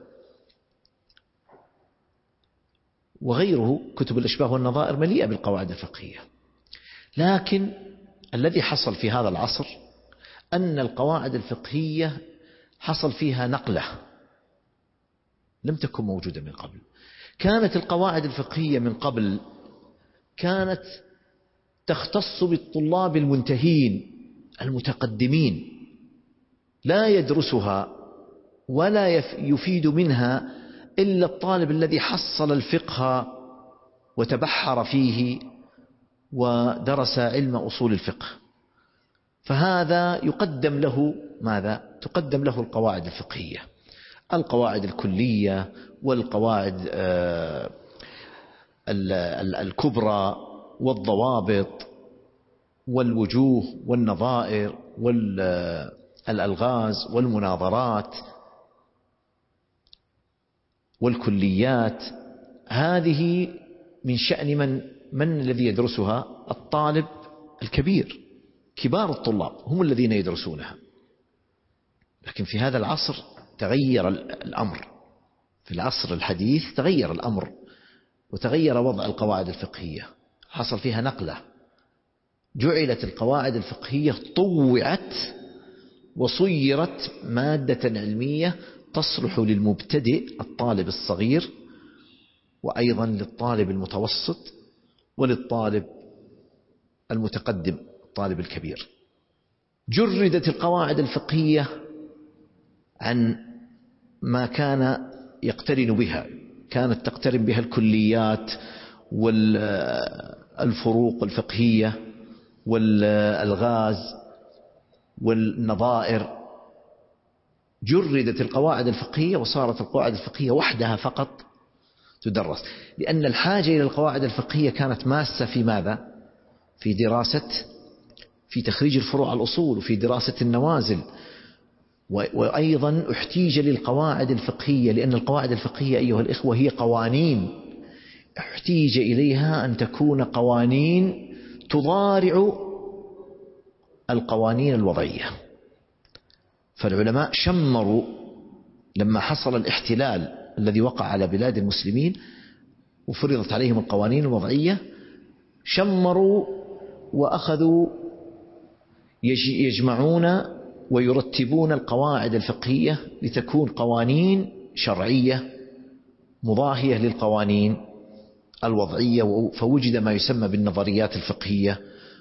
وغيره كتب الأشباه والنظائر مليئة بالقواعد الفقهية. لكن الذي حصل في هذا العصر أن القواعد الفقهية حصل فيها نقلة لم تكن موجودة من قبل. كانت القواعد الفقهية من قبل كانت تختص بالطلاب المنتهين المتقدمين، لا يدرسها ولا يفيد منها إلا الطالب الذي حصل الفقه وتبحر فيه ودرس علم أصول الفقه، فهذا يقدم له ماذا؟ تقدم له القواعد الفقهية، القواعد الكلية والقواعد الكبرى والضوابط والوجوه والنظائر والألغاز والمناظرات والكليات، هذه من شأن من الذي يدرسها؟ الطالب الكبير، كبار الطلاب هم الذين يدرسونها. لكن في هذا العصر تغير الأمر، في العصر الحديث تغير الأمر وتغير وضع القواعد الفقهية، حصل فيها نقلة، جعلت القواعد الفقهية طوعت وصيرت مادة علمية تصلح للمبتدئ الطالب الصغير، وأيضا للطالب المتوسط، وللطالب المتقدم الطالب الكبير. جردت القواعد الفقهية عن ما كان يقترن بها، كانت تقترن بها الكليات والفروق الفقهية والألغاز والنظائر. جردت القواعد الفقهية وصارت القواعد الفقهية وحدها فقط تدرس، لأن الحاجة إلى القواعد الفقهية كانت ماسة في ماذا؟ في تخريج الفروع الأصول، وفي دراسة النوازل، وأيضا احتيج للقواعد الفقهية، لأن القواعد الفقهية أيها الإخوة هي قوانين، احتيج إليها أن تكون قوانين تضارع القوانين الوضعية. فالعلماء شمروا لما حصل الاحتلال الذي وقع على بلاد المسلمين وفرضت عليهم القوانين الوضعية، شمروا وأخذوا يجمعون ويرتبون القواعد الفقهية لتكون قوانين شرعية مضاهية للقوانين الوضعية. فوجد ما يسمى بالنظريات الفقهية،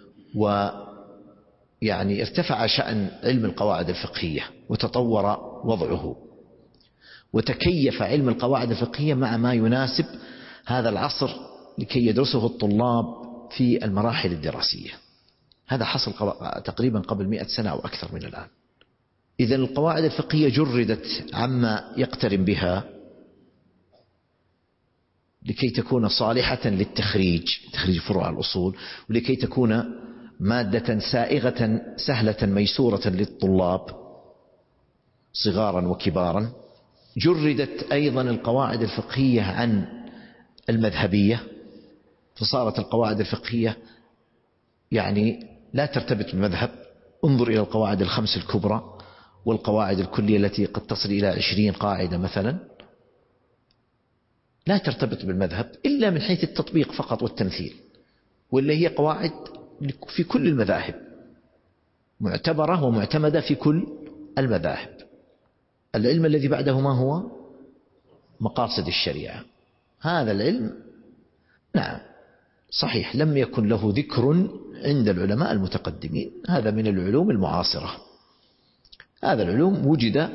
ويعني ارتفع شأن علم القواعد الفقهية وتطور وضعه، وتكيف علم القواعد الفقهية مع ما يناسب هذا العصر لكي يدرسه الطلاب في المراحل الدراسية. هذا حصل تقريبا قبل 100 سنة أو أكثر من الآن. إذن القواعد الفقهية جردت عما يقترن بها لكي تكون صالحة للتخريج، تخريج فروع الأصول، ولكي تكون مادة سائغة سهلة ميسورة للطلاب صغارا وكبارا. جردت أيضا القواعد الفقهية عن المذهبية، فصارت القواعد الفقهية يعني لا ترتبط بالمذهب. انظر إلى القواعد الخمس الكبرى والقواعد الكلية التي قد تصل إلى 20 قاعدة مثلا، لا ترتبط بالمذهب إلا من حيث التطبيق فقط والتمثيل، واللي هي قواعد في كل المذاهب، معتبرة ومعتمدة في كل المذاهب. العلم الذي بعده ما هو؟ مقاصد الشريعة. هذا العلم نعم صحيح لم يكن له ذكر عند العلماء المتقدمين، هذا من العلوم المعاصرة. هذا العلوم وجد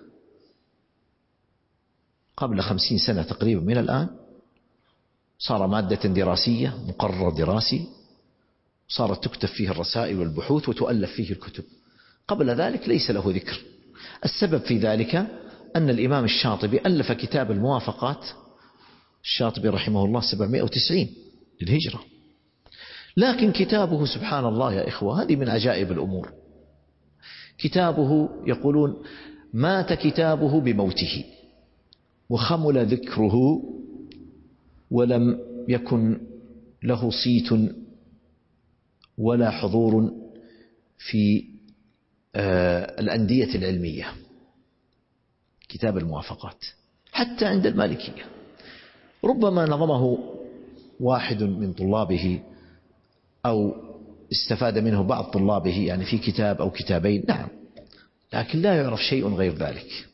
قبل 50 سنة تقريبا من الآن، صار مادة دراسية، مقرر دراسي، صارت تكتب فيه الرسائل والبحوث وتؤلف فيه الكتب. قبل ذلك ليس له ذكر. السبب في ذلك أن الإمام الشاطبي ألف كتاب الموافقات، الشاطبي رحمه الله 790 للهجرة، لكن كتابه سبحان الله يا إخوة، هذه من عجائب الأمور، كتابه يقولون مات كتابه بموته وخمل ذكره ولم يكن له صيت ولا حضور في الأندية العلمية. كتاب الموافقات حتى عند المالكية ربما نظمه واحد من طلابه أو استفاد منه بعض طلابه، يعني في كتاب أو كتابين، نعم، لكن لا يعرف شيء غير ذلك.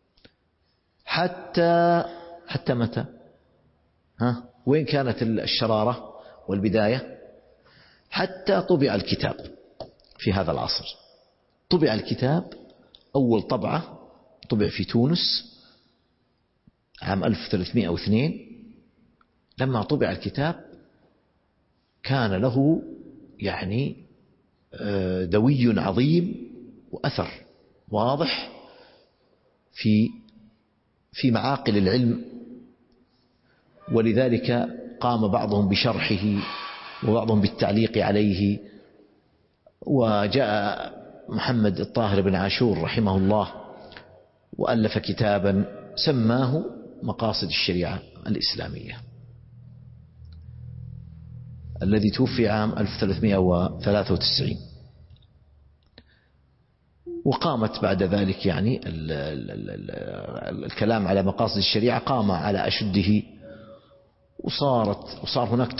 حتى متى؟ وين كانت الشرارة والبداية؟ حتى طبع الكتاب في هذا العصر. طبع الكتاب أول طبعة طبع في تونس عام 1302. لما طبع الكتاب كان له يعني دوي عظيم وأثر واضح في معاقل العلم، ولذلك قام بعضهم بشرحه وبعضهم بالتعليق عليه. وجاء محمد الطاهر بن عاشور رحمه الله وألف كتابا سماه مقاصد الشريعة الإسلامية، الذي توفي عام 1393. وقامت بعد ذلك يعني الكلام على مقاصد الشريعة قام على أشده، وصار هناك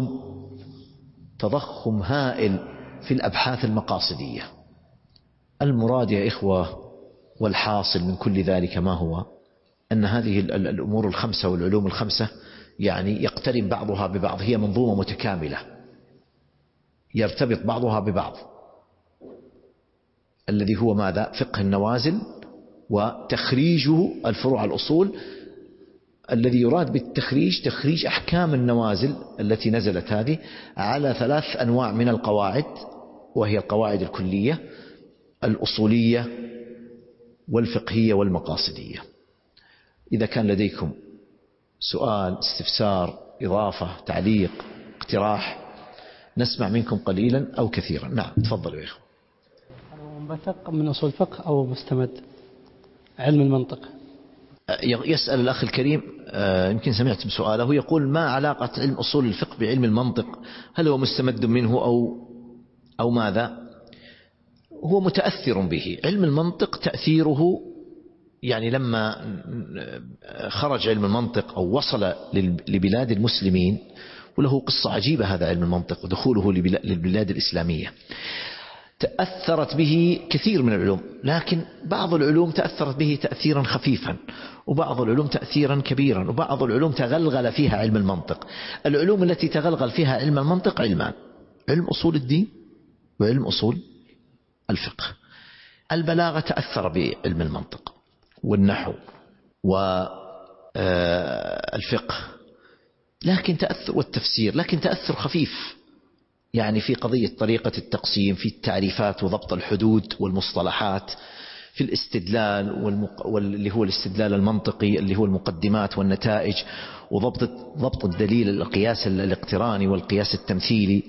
تضخم هائل في الأبحاث المقاصدية. المراد يا إخوة والحاصل من كل ذلك ما هو؟ أن هذه الأمور الخمسة والعلوم الخمسة يعني يقترن بعضها ببعض، هي منظومة متكاملة يرتبط بعضها ببعض، الذي هو ماذا؟ فقه النوازل وتخريجه الفروع الأصول، الذي يراد بالتخريج تخريج أحكام النوازل التي نزلت هذه على 3 أنواع من القواعد، وهي القواعد الكلية الأصولية والفقهية والمقاصدية. إذا كان لديكم سؤال، استفسار، إضافة، تعليق، اقتراح، نسمع منكم قليلا أو كثيرا. نعم تفضلوا يا إخوة. منبثق من أصول الفقه أو مستمد علم المنطق؟ يسأل الأخ الكريم، يمكن سمعت بسؤاله، يقول ما علاقة علم أصول الفقه بعلم المنطق؟ هل هو مستمد منه أو ماذا؟ هو متأثر به. علم المنطق تأثيره يعني لما خرج علم المنطق أو وصل لبلاد المسلمين، وله قصة عجيبة هذا علم المنطق ودخوله للبلاد الإسلامية، تأثرت به كثير من العلوم، لكن بعض العلوم تأثرت به تأثيرا خفيفا، وبعض العلوم تأثيرا كبيرا، وبعض العلوم تغلغل فيها علم المنطق. العلوم التي تغلغل فيها علم المنطق علمان: علم أصول الدين وعلم أصول الفقه. البلاغة تأثر بعلم المنطق والنحو والفقه، لكن تأثر والتفسير، لكن تأثر خفيف، يعني في قضية طريقة التقسيم، في التعريفات وضبط الحدود والمصطلحات، في الاستدلال واللي هو الاستدلال المنطقي اللي هو المقدمات والنتائج، وضبط الدليل، القياس الاقتراني والقياس التمثيلي،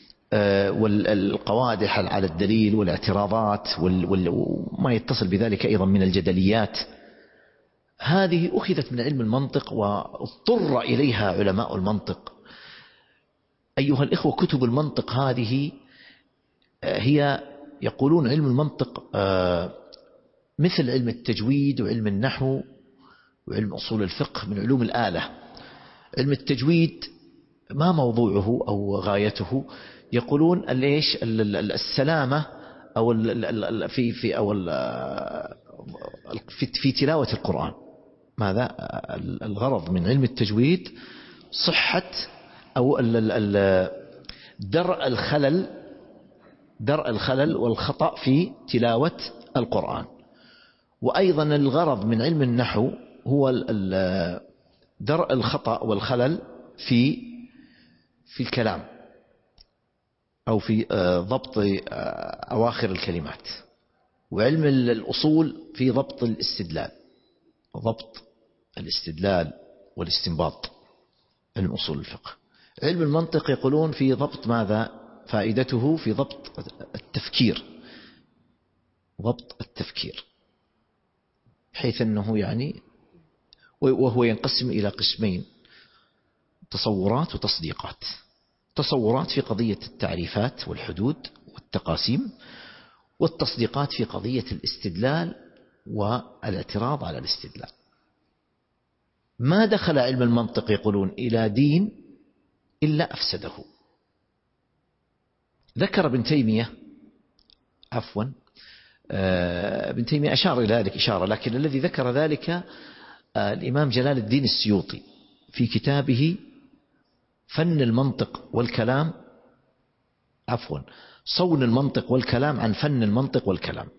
والقوادح على الدليل والاعتراضات وما يتصل بذلك أيضا من الجدليات. هذه أخذت من علم المنطق واضطر إليها علماء المنطق. أيها الإخوة، كتب المنطق هذه هي يقولون علم المنطق مثل علم التجويد وعلم النحو وعلم أصول الفقه من علوم الآلة. علم التجويد ما موضوعه أو غايته؟ يقولون السلامة أو في تلاوة القرآن. ماذا الغرض من علم التجويد؟ صحة أو درء الخلل والخطأ في تلاوة القرآن. وأيضا الغرض من علم النحو هو درء الخطأ والخلل في الكلام أو في ضبط أواخر الكلمات. وعلم الأصول في ضبط الاستدلال والاستنباط، علم أصول الفقه. علم المنطق يقولون في ضبط ماذا؟ فائدته في ضبط التفكير، بحيث أنه يعني وهو ينقسم إلى قسمين: تصورات وتصديقات. تصورات في قضية التعريفات والحدود والتقاسيم، والتصديقات في قضية الاستدلال والاعتراض على الاستدلال. ما دخل علم المنطق يقولون إلى دين إلا أفسده. ذكر ابن تيمية أشار إلى ذلك إشارة، لكن الذي ذكر ذلك الإمام جلال الدين السيوطي في كتابه فن المنطق والكلام، صون المنطق والكلام عن فن المنطق والكلام.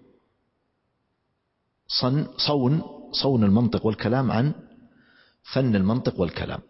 صون المنطق والكلام عن فن المنطق والكلام.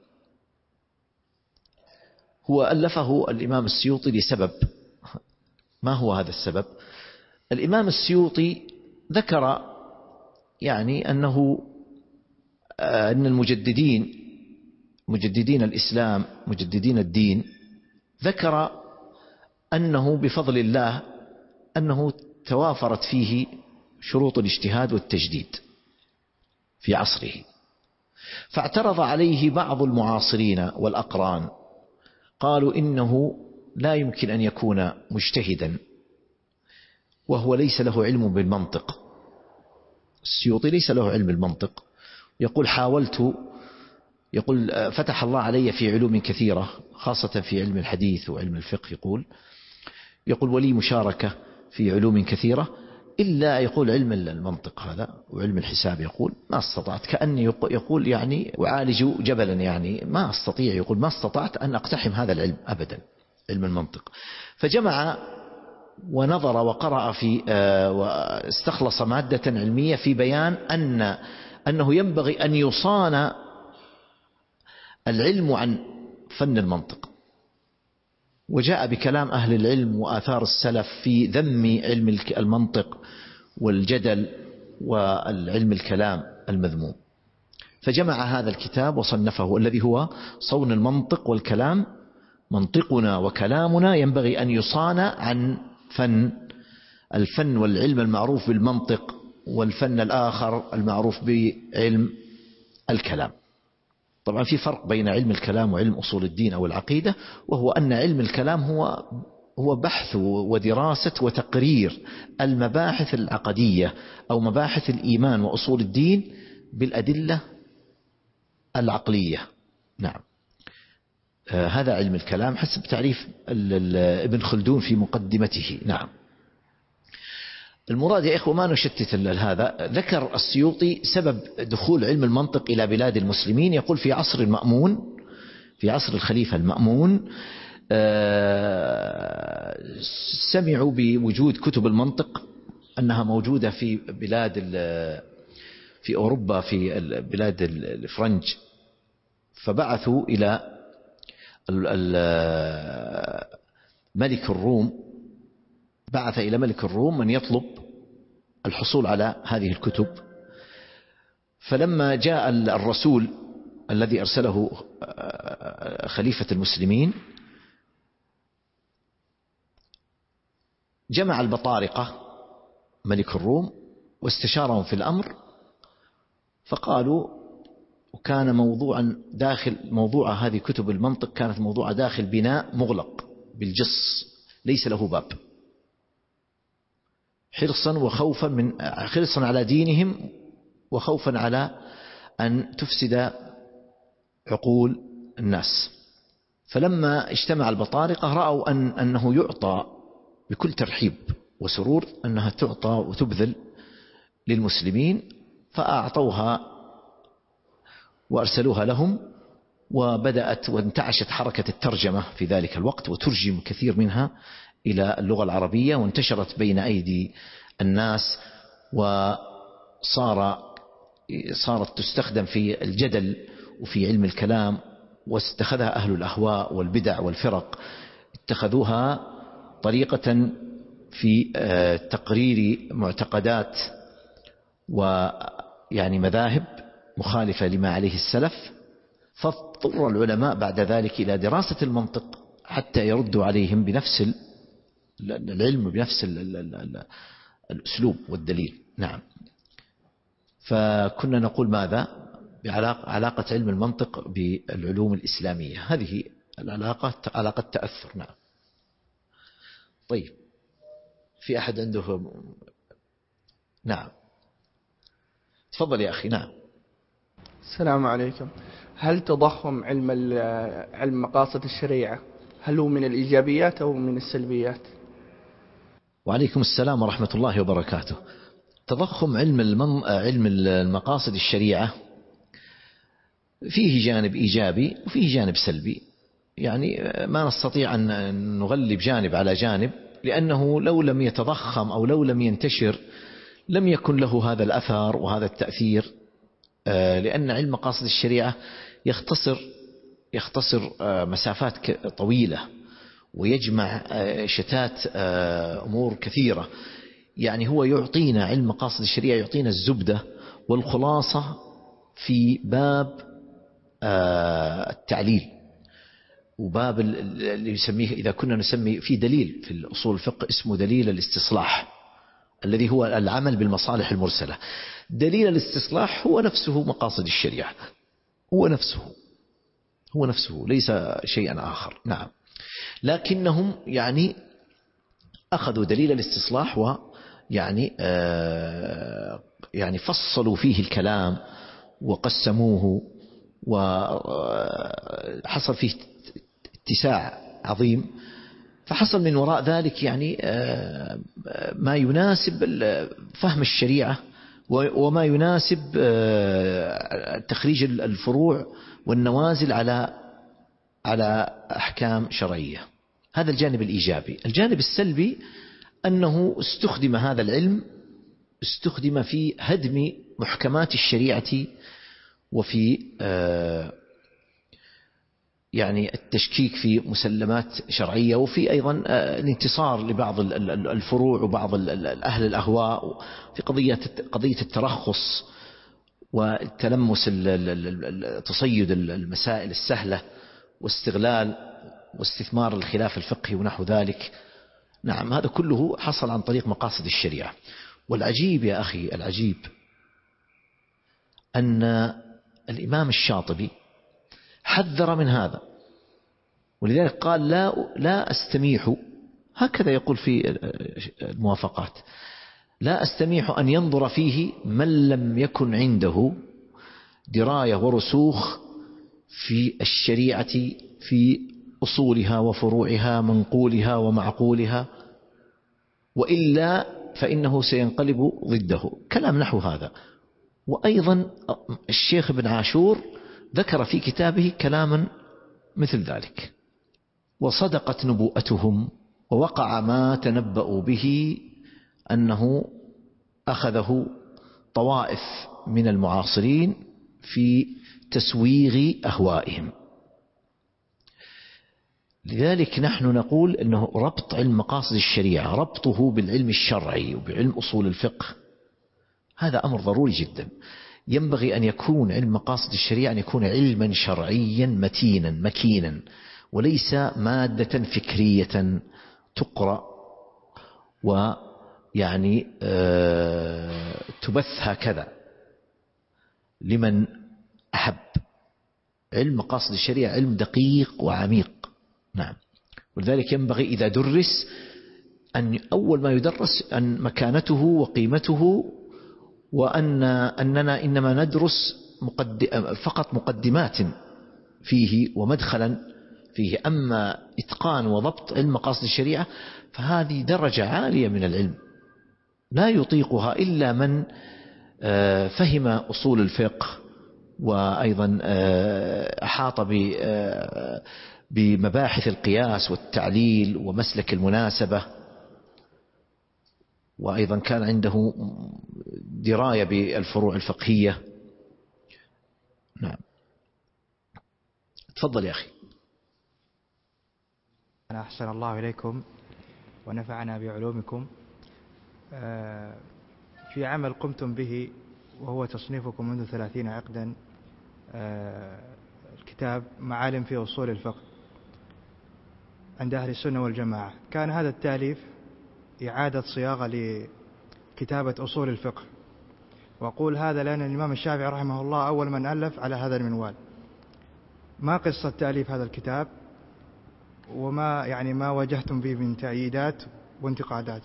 هو ألفه الإمام السيوطي لسبب. ما هو هذا السبب؟ الإمام السيوطي ذكر يعني أن المجددين مجددين الإسلام مجددين الدين ذكر أنه بفضل الله أنه توافرت فيه شروط الاجتهاد والتجديد في عصره، فاعترض عليه بعض المعاصرين والأقران، قالوا إنه لا يمكن أن يكون مجتهدا وهو ليس له علم بالمنطق. السيوطي ليس له علم المنطق، يقول حاولت، يقول فتح الله علي في علوم كثيرة خاصة في علم الحديث وعلم الفقه، يقول ولي مشاركة في علوم كثيرة إلا يقول علم المنطق هذا وعلم الحساب، يقول ما استطعت، كأني يقول يعني أعالج جبلا، يعني ما أستطيع، يقول ما استطعت أن أقتحم هذا العلم أبدا، علم المنطق. فجمع ونظر وقرأ في واستخلص مادة علمية في بيان أنه ينبغي أن يصان العلم عن فن المنطق، وجاء بكلام أهل العلم وآثار السلف في ذم علم المنطق والجدل والعلم الكلام المذموم، فجمع هذا الكتاب وصنفه الذي هو صون المنطق والكلام. منطقنا وكلامنا ينبغي أن يصان عن الفن والعلم المعروف بالمنطق، والفن الآخر المعروف بعلم الكلام. طبعا في فرق بين علم الكلام وعلم أصول الدين أو العقيدة، وهو أن علم الكلام هو بحث ودراسة وتقرير المباحث العقدية أو مباحث الإيمان وأصول الدين بالأدلة العقلية. نعم، هذا علم الكلام حسب تعريف ابن خلدون في مقدمته. نعم، المراد يا إخوة ما نشتت هذا. ذكر السيوطي سبب دخول علم المنطق إلى بلاد المسلمين، يقول في عصر المأمون، في عصر الخليفة المأمون، سمعوا بوجود كتب المنطق أنها موجودة في بلاد في أوروبا، في بلاد الفرنج، فبعثوا إلى ملك الروم، بعث إلى ملك الروم من يطلب الحصول على هذه الكتب. فلما جاء الرسول الذي أرسله خليفة المسلمين جمع البطارقة ملك الروم واستشارهم في الأمر، فقالوا، وكان موضوع هذه كتب المنطق كانت موضوعة داخل بناء مغلق بالجص ليس له باب، حرصا على دينهم وخوفا على أن تفسد عقول الناس. فلما اجتمع البطارقة رأوا أنه يعطى بكل ترحيب وسرور أنها تعطى وتبذل للمسلمين، فأعطوها وأرسلوها لهم، وبدأت وانتعشت حركة الترجمة في ذلك الوقت، وترجم كثير منها إلى اللغة العربية، وانتشرت بين أيدي الناس، صارت تستخدم في الجدل وفي علم الكلام، واستخذها أهل الأهواء والبدع والفرق، اتخذوها طريقة في تقرير معتقدات ويعني مذاهب مخالفة لما عليه السلف. فاضطر العلماء بعد ذلك إلى دراسة المنطق حتى يردوا عليهم بنفس العلم بنفس الأسلوب والدليل. نعم، فكنا نقول ماذا بعلاقة علم المنطق بالعلوم الإسلامية، هذه العلاقة علاقة تأثر. نعم. طيب، في أحد عنده؟ نعم، تفضل يا أخي. نعم. السلام عليكم. هل تضخم علم مقاصد الشريعة هل هو من الإيجابيات أو من السلبيات؟ وعليكم السلام ورحمة الله وبركاته. تضخم علم المقاصد الشريعة فيه جانب إيجابي وفيه جانب سلبي، يعني ما نستطيع أن نغلب جانب على جانب، لأنه لو لم يتضخم أو لو لم ينتشر لم يكن له هذا الأثر وهذا التأثير، لأن علم مقاصد الشريعة يختصر مسافات طويلة، ويجمع شتات أمور كثيرة. يعني هو يعطينا علم مقاصد الشريعة، يعطينا الزبدة والخلاصة في باب التعليل، وباب اللي يسميه إذا كنا نسمي في دليل في الأصول الفقه اسمه دليل الاستصلاح، الذي هو العمل بالمصالح المرسلة. دليل الاستصلاح هو نفسه مقاصد الشريعة، هو نفسه ليس شيئا آخر. نعم، لكنهم يعني أخذوا دليل الاستصلاح ويعني يعني فصلوا فيه الكلام وقسموه، وحصل فيه اتساع عظيم، فحصل من وراء ذلك يعني ما يناسب فهم الشريعة وما يناسب تخريج الفروع والنوازل على أحكام شرعية. هذا الجانب الإيجابي. الجانب السلبي أنه استخدم هذا العلم في هدم محكمات الشريعة، وفي يعني التشكيك في مسلمات شرعية، وفي أيضا الانتصار لبعض الفروع وبعض أهل الأهواء في قضية الترخص والتلمس، تصيد المسائل السهلة واستغلال واستثمار الخلاف الفقهي ونحو ذلك. نعم، هذا كله حصل عن طريق مقاصد الشريعة. والعجيب يا أخي، العجيب أن الإمام الشاطبي حذر من هذا، ولذلك قال لا أستميح، هكذا يقول في الموافقات: لا أستميح أن ينظر فيه من لم يكن عنده دراية ورسوخ في الشريعة، في أصولها وفروعها، منقولها ومعقولها، وإلا فإنه سينقلب ضده. كلام نحو هذا. وأيضا الشيخ ابن عاشور ذكر في كتابه كلاما مثل ذلك: وصدقت نبوءتهم ووقع ما تنبأوا به، أنه أخذه طوائف من المعاصرين في تسويغ أهوائهم. لذلك نحن نقول أنه ربط علم مقاصد الشريعة، ربطه بالعلم الشرعي وبعلم أصول الفقه، هذا أمر ضروري جدا. ينبغي أن يكون علم مقاصد الشريعة أن يكون علما شرعيا متينا مكينا، وليس مادة فكرية تقرأ ويعني تبث هكذا لمن أحب. علم مقاصد الشريعة علم دقيق وعميق. نعم، ولذلك ينبغي إذا درس أن أول ما يدرس أن مكانته وقيمته، وأننا إنما ندرس فقط مقدمات فيه ومدخلا فيه. أما إتقان وضبط علم مقاصد الشريعة فهذه درجة عالية من العلم لا يطيقها إلا من فهم أصول الفقه، وأيضا أحاط بمباحث القياس والتعليل ومسلك المناسبة، وأيضا كان عنده دراية بالفروع الفقهية. نعم، تفضل يا أخي. أنا أحسن الله إليكم ونفعنا بعلومكم. في عمل قمتم به وهو تصنيفكم منذ 30 عقدا، الكتاب معالم في أصول الفقه عند أهل السنة والجماعة، كان هذا التأليف إعادة صياغة لكتابة أصول الفقه. وأقول هذا لأن الإمام الشافعي رحمه الله أول من ألف على هذا المنوال. ما قصة تأليف هذا الكتاب، وما يعني ما واجهتم به من تأييدات وانتقادات؟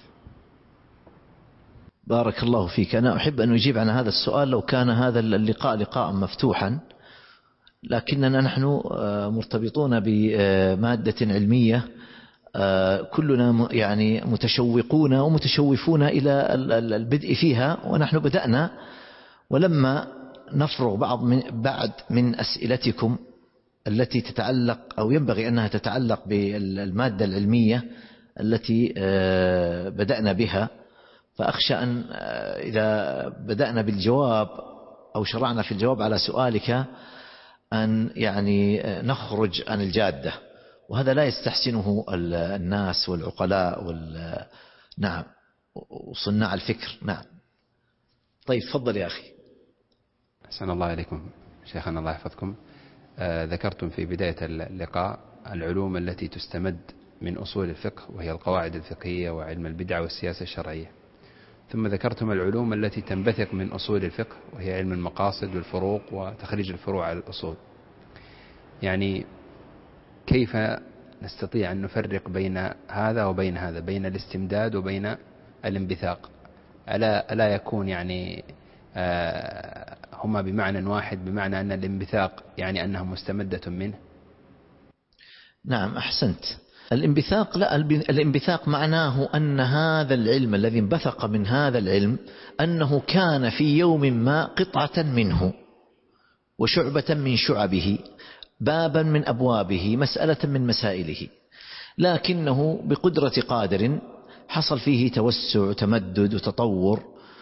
بارك الله فيك. أنا أحب أن أجيب عن هذا السؤال لو كان هذا اللقاء لقاء مفتوحا، لكننا نحن مرتبطون بمادة علمية، كلنا يعني متشوقون ومتشوفون إلى البدء فيها، ونحن بدأنا. ولما نفرغ بعد من أسئلتكم التي تتعلق أو ينبغي أنها تتعلق بالمادة العلمية التي بدأنا بها، فأخشى أن إذا بدأنا بالجواب أو شرعنا في الجواب على سؤالك أن يعني نخرج عن الجادة، وهذا لا يستحسنه الناس والعقلاء نعم وصناع الفكر. نعم، طيب تفضل يا أخي. أحسن الله إليكم شيخنا، الله يحفظكم. ذكرتم في بداية اللقاء العلوم التي تستمد من أصول الفقه وهي القواعد الفقهية وعلم البدع والسياسة الشرعية، ثم ذكرتم العلوم التي تنبثق من أصول الفقه وهي علم المقاصد والفروق وتخريج الفروع على الأصول. يعني كيف نستطيع أن نفرق بين هذا وبين هذا، بين الاستمداد وبين الانبثاق؟ ألا يكون يعني هما بمعنى واحد، بمعنى أن الانبثاق يعني أنها مستمدة منه؟ نعم أحسنت. الانبثاق، لا، الانبثاق معناه أن هذا العلم الذي انبثق من هذا العلم أنه كان في يوم ما قطعة منه وشعبة من شعبه، بابا من أبوابه، مسألة من مسائله، لكنه بقدرة قادر حصل فيه توسع وتمدد وتطور،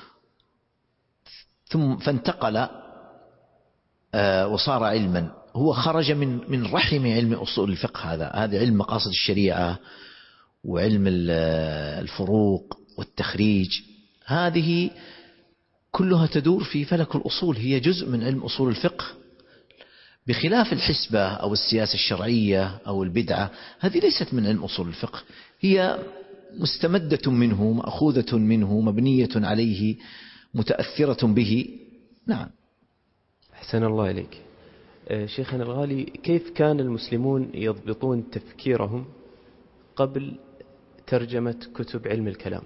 ثم فانتقل وصار علما. هو خرج من رحم علم أصول الفقه. هذا علم مقاصد الشريعة وعلم الفروق والتخريج، هذه كلها تدور في فلك الأصول، هي جزء من علم أصول الفقه، بخلاف الحسبة أو السياسة الشرعية أو البدعة. هذه ليست من علم أصول الفقه، هي مستمدة منه، مأخوذة منه، مبنية عليه، متأثرة به. نعم. أحسن الله إليك. شيخنا الغالي، كيف كان المسلمون يضبطون تفكيرهم قبل ترجمة كتب علم الكلام؟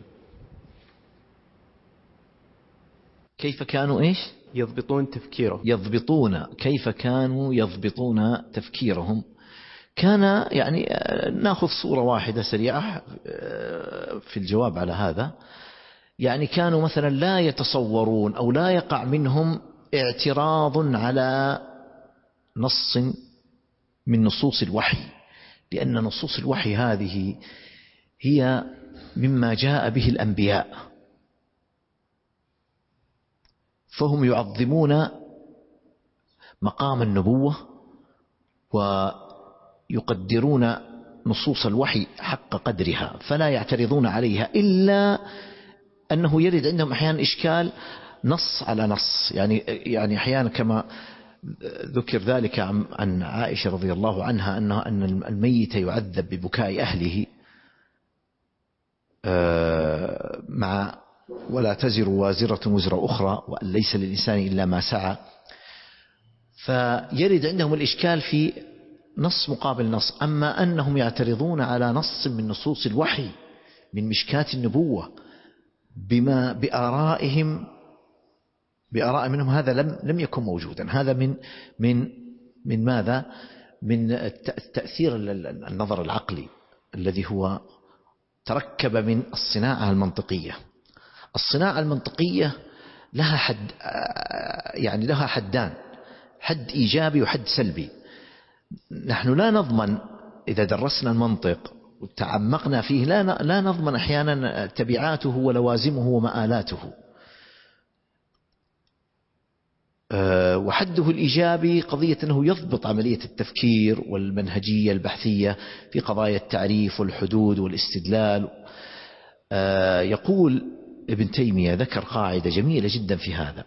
كيف كانوا إيش؟ يضبطون تفكيرهم. كيف كانوا يضبطون تفكيرهم؟ كان يعني نأخذ صورة واحدة سريعة في الجواب على هذا. يعني كانوا مثلا لا يتصورون أو لا يقع منهم اعتراض على نص من نصوص الوحي، لأن نصوص الوحي هذه هي مما جاء به الأنبياء، فهم يعظمون مقام النبوة ويقدرون نصوص الوحي حق قدرها، فلا يعترضون عليها، إلا أنه يرد عندهم أحيانا إشكال نص على نص. يعني أحيانا كما ذكر ذلك عن عائشة رضي الله عنها أن الميت يعذب ببكاء أهله مع ولا تزر وازرة وزر أخرى وأن ليس للإنسان إلا ما سعى. فيرد عندهم الإشكال في نص مقابل نص. أما أنهم يعترضون على نص من نصوص الوحي من مشكاة النبوة بما بآراء منهم، هذا لم يكن موجودا. هذا من ماذا؟ من التأثير النظر العقلي الذي هو تركب من الصناعة المنطقية. الصناعة المنطقية لها حد، يعني لها حدان، حد إيجابي وحد سلبي. نحن لا نضمن إذا درسنا المنطق وتعمقنا فيه، لا نضمن أحيانا تبعاته ولوازمه ومآلاته. وحده الإيجابي قضية أنه يضبط عملية التفكير والمنهجية البحثية في قضايا التعريف والحدود والاستدلال. يقول ابن تيمية، ذكر قاعدة جميلة جدا في هذا،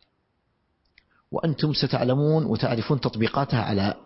وأنتم ستعلمون وتعرفون تطبيقاتها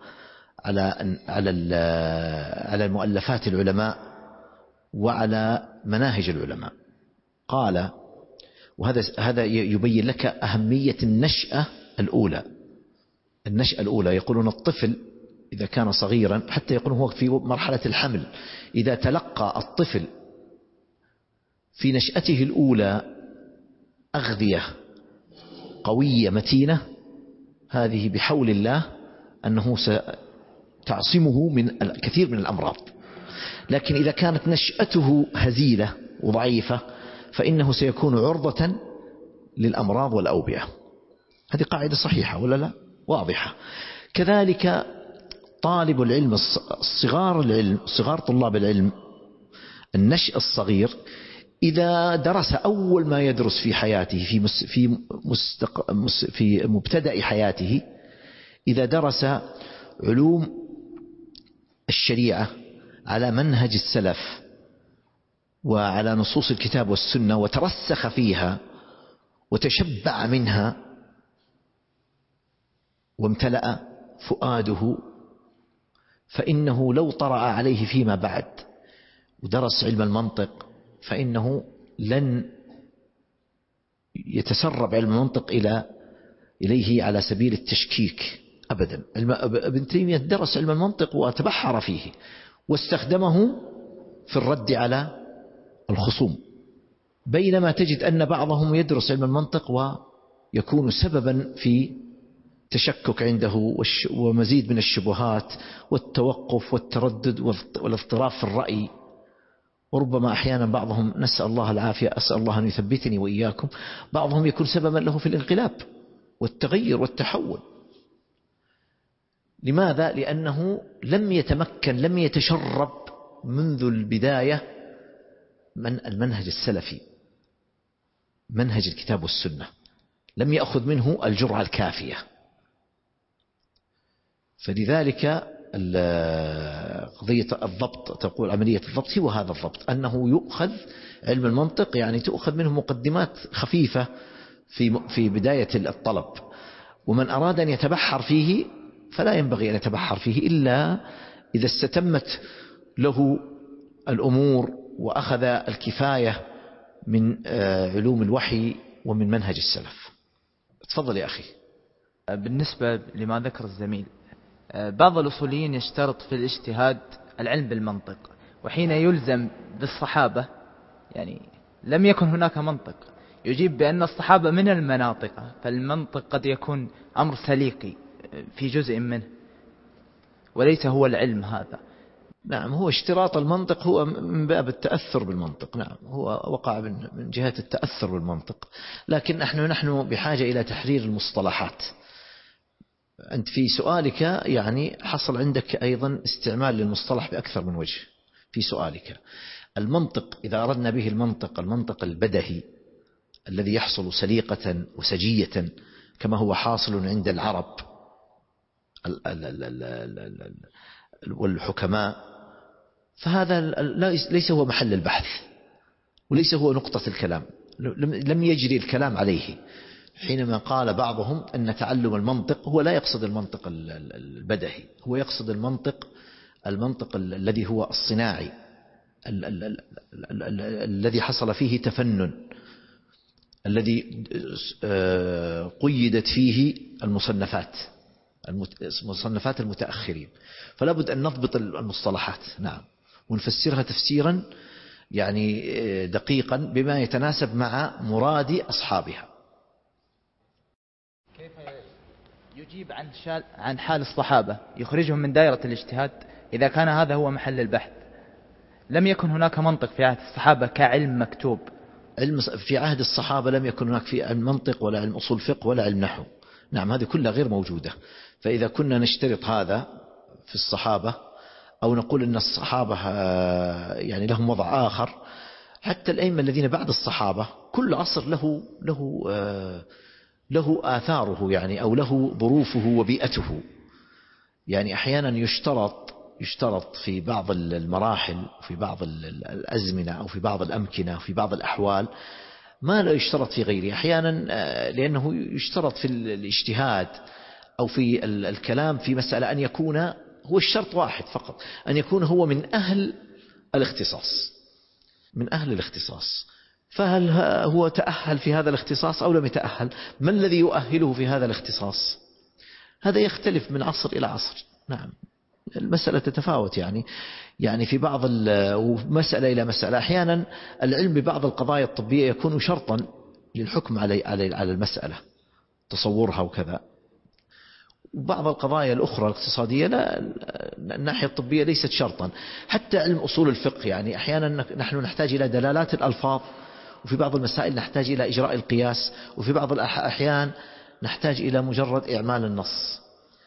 على المؤلفات العلماء وعلى مناهج العلماء. قال، وهذا يبين لك أهمية النشأة الأولى. يقولون الطفل إذا كان صغيرا، حتى يقولون هو في مرحلة الحمل، إذا تلقى الطفل في نشأته الأولى أغذية قوية متينة، هذه بحول الله أنه ستعصمه من الكثير من الأمراض. لكن إذا كانت نشأته هزيلة وضعيفة فإنه سيكون عرضة للأمراض والأوبئة. هذه قاعدة صحيحة ولا لا؟ واضحة. كذلك طالب العلم، صغار طلاب العلم، النشء الصغير إذا درس أول ما يدرس في حياته في مبتدأ حياته، إذا درس علوم الشريعة على منهج السلف وعلى نصوص الكتاب والسنة وترسخ فيها وتشبع منها وامتلأ، فؤاده فإنه لو طرأ عليه فيما بعد ودرس علم المنطق فإنه لن يتسرب علم المنطق إليه على سبيل التشكيك أبدا. ابن تيمية درس علم المنطق وتبحر فيه واستخدمه في الرد على الخصوم، بينما تجد أن بعضهم يدرس علم المنطق ويكون سببا في تشكك عنده ومزيد من الشبهات والتوقف والتردد والاضطراب في الرأي، وربما أحيانا بعضهم، نسأل الله العافية، أسأل الله أن يثبتني وإياكم، بعضهم يكون سببا له في الانقلاب والتغير والتحول. لماذا؟ لأنه لم يتمكن، لم يتشرب منذ البداية من المنهج السلفي، منهج الكتاب والسنة، لم يأخذ منه الجرعة الكافية. فلذلك قضية الضبط، تقول عملية الضبط هو هذا الضبط، أنه يؤخذ علم المنطق، يعني تؤخذ منه مقدمات خفيفة في بداية الطلب، ومن أراد أن يتبحر فيه فلا ينبغي أن يتبحر فيه إلا إذا استتمت له الأمور وأخذ الكفاية من علوم الوحي ومن منهج السلف. تفضل يا أخي. بالنسبة لما ذكر الزميل، بعض الأصوليين يشترط في الاجتهاد العلم بالمنطق، وحين يلزم بالصحابة يعني لم يكن هناك منطق، يجيب بأن الصحابة من المناطق، فالمنطق قد يكون أمر سليقي في جزء منه وليس هو العلم هذا. نعم، هو اشتراط المنطق هو من باب التأثر بالمنطق، نعم هو وقع من جهة التأثر بالمنطق، لكن نحن بحاجة إلى تحرير المصطلحات. أنت في سؤالك يعني حصل عندك أيضا استعمال للمصطلح بأكثر من وجه في سؤالك. المنطق إذا أردنا به المنطق البدهي الذي يحصل سليقة وسجية كما هو حاصل عند العرب والحكماء، فهذا ليس هو محل البحث وليس هو نقطة الكلام، لم يجري الكلام عليه. حينما قال بعضهم أن تعلم المنطق هو لا يقصد المنطق البدهي، هو يقصد المنطق الذي هو الصناعي الذي حصل فيه تفنن، الذي قيدت فيه المصنفات المتأخرين، فلا بد أن نضبط المصطلحات، نعم، ونفسرها تفسيرا يعني دقيقا بما يتناسب مع مراد أصحابها. كيف يجيب عن حال الصحابة، يخرجهم من دائرة الاجتهاد إذا كان هذا هو محل البحث؟ لم يكن هناك منطق في عهد الصحابة كعلم مكتوب. في عهد الصحابة لم يكن هناك في علم منطق ولا علم أصول فقه ولا علم نحو، نعم هذه كلها غير موجودة. فإذا كنا نشترط هذا في الصحابة أو نقول أن الصحابة يعني لهم وضع آخر، حتى الأئمة الذين بعد الصحابة كل عصر له آثاره يعني أو له ظروفه وبيئته. يعني أحيانا يشترط في بعض المراحل وفي بعض الأزمنة أو في بعض الأمكنة وفي بعض الأحوال ما لا يشترط في غيره، أحيانا لأنه يشترط في الاجتهاد أو في الكلام في مسألة أن يكون هو الشرط واحد فقط، أن يكون هو من أهل الاختصاص. فهل هو تأهل في هذا الاختصاص أو لم يتأهل؟ ما الذي يؤهله في هذا الاختصاص؟ هذا يختلف من عصر إلى عصر، نعم المسألة تتفاوت يعني في بعض مسألة إلى مسألة. أحيانا العلم ببعض القضايا الطبية يكون شرطا للحكم على المسألة، تصورها وكذا، وبعض القضايا الأخرى الاقتصادية لا، الناحية الطبية ليست شرطا. حتى علم أصول الفقه يعني أحيانا نحن نحتاج إلى دلالات الألفاظ، وفي بعض المسائل نحتاج إلى إجراء القياس، وفي بعض الأحيان نحتاج إلى مجرد إعمال النص.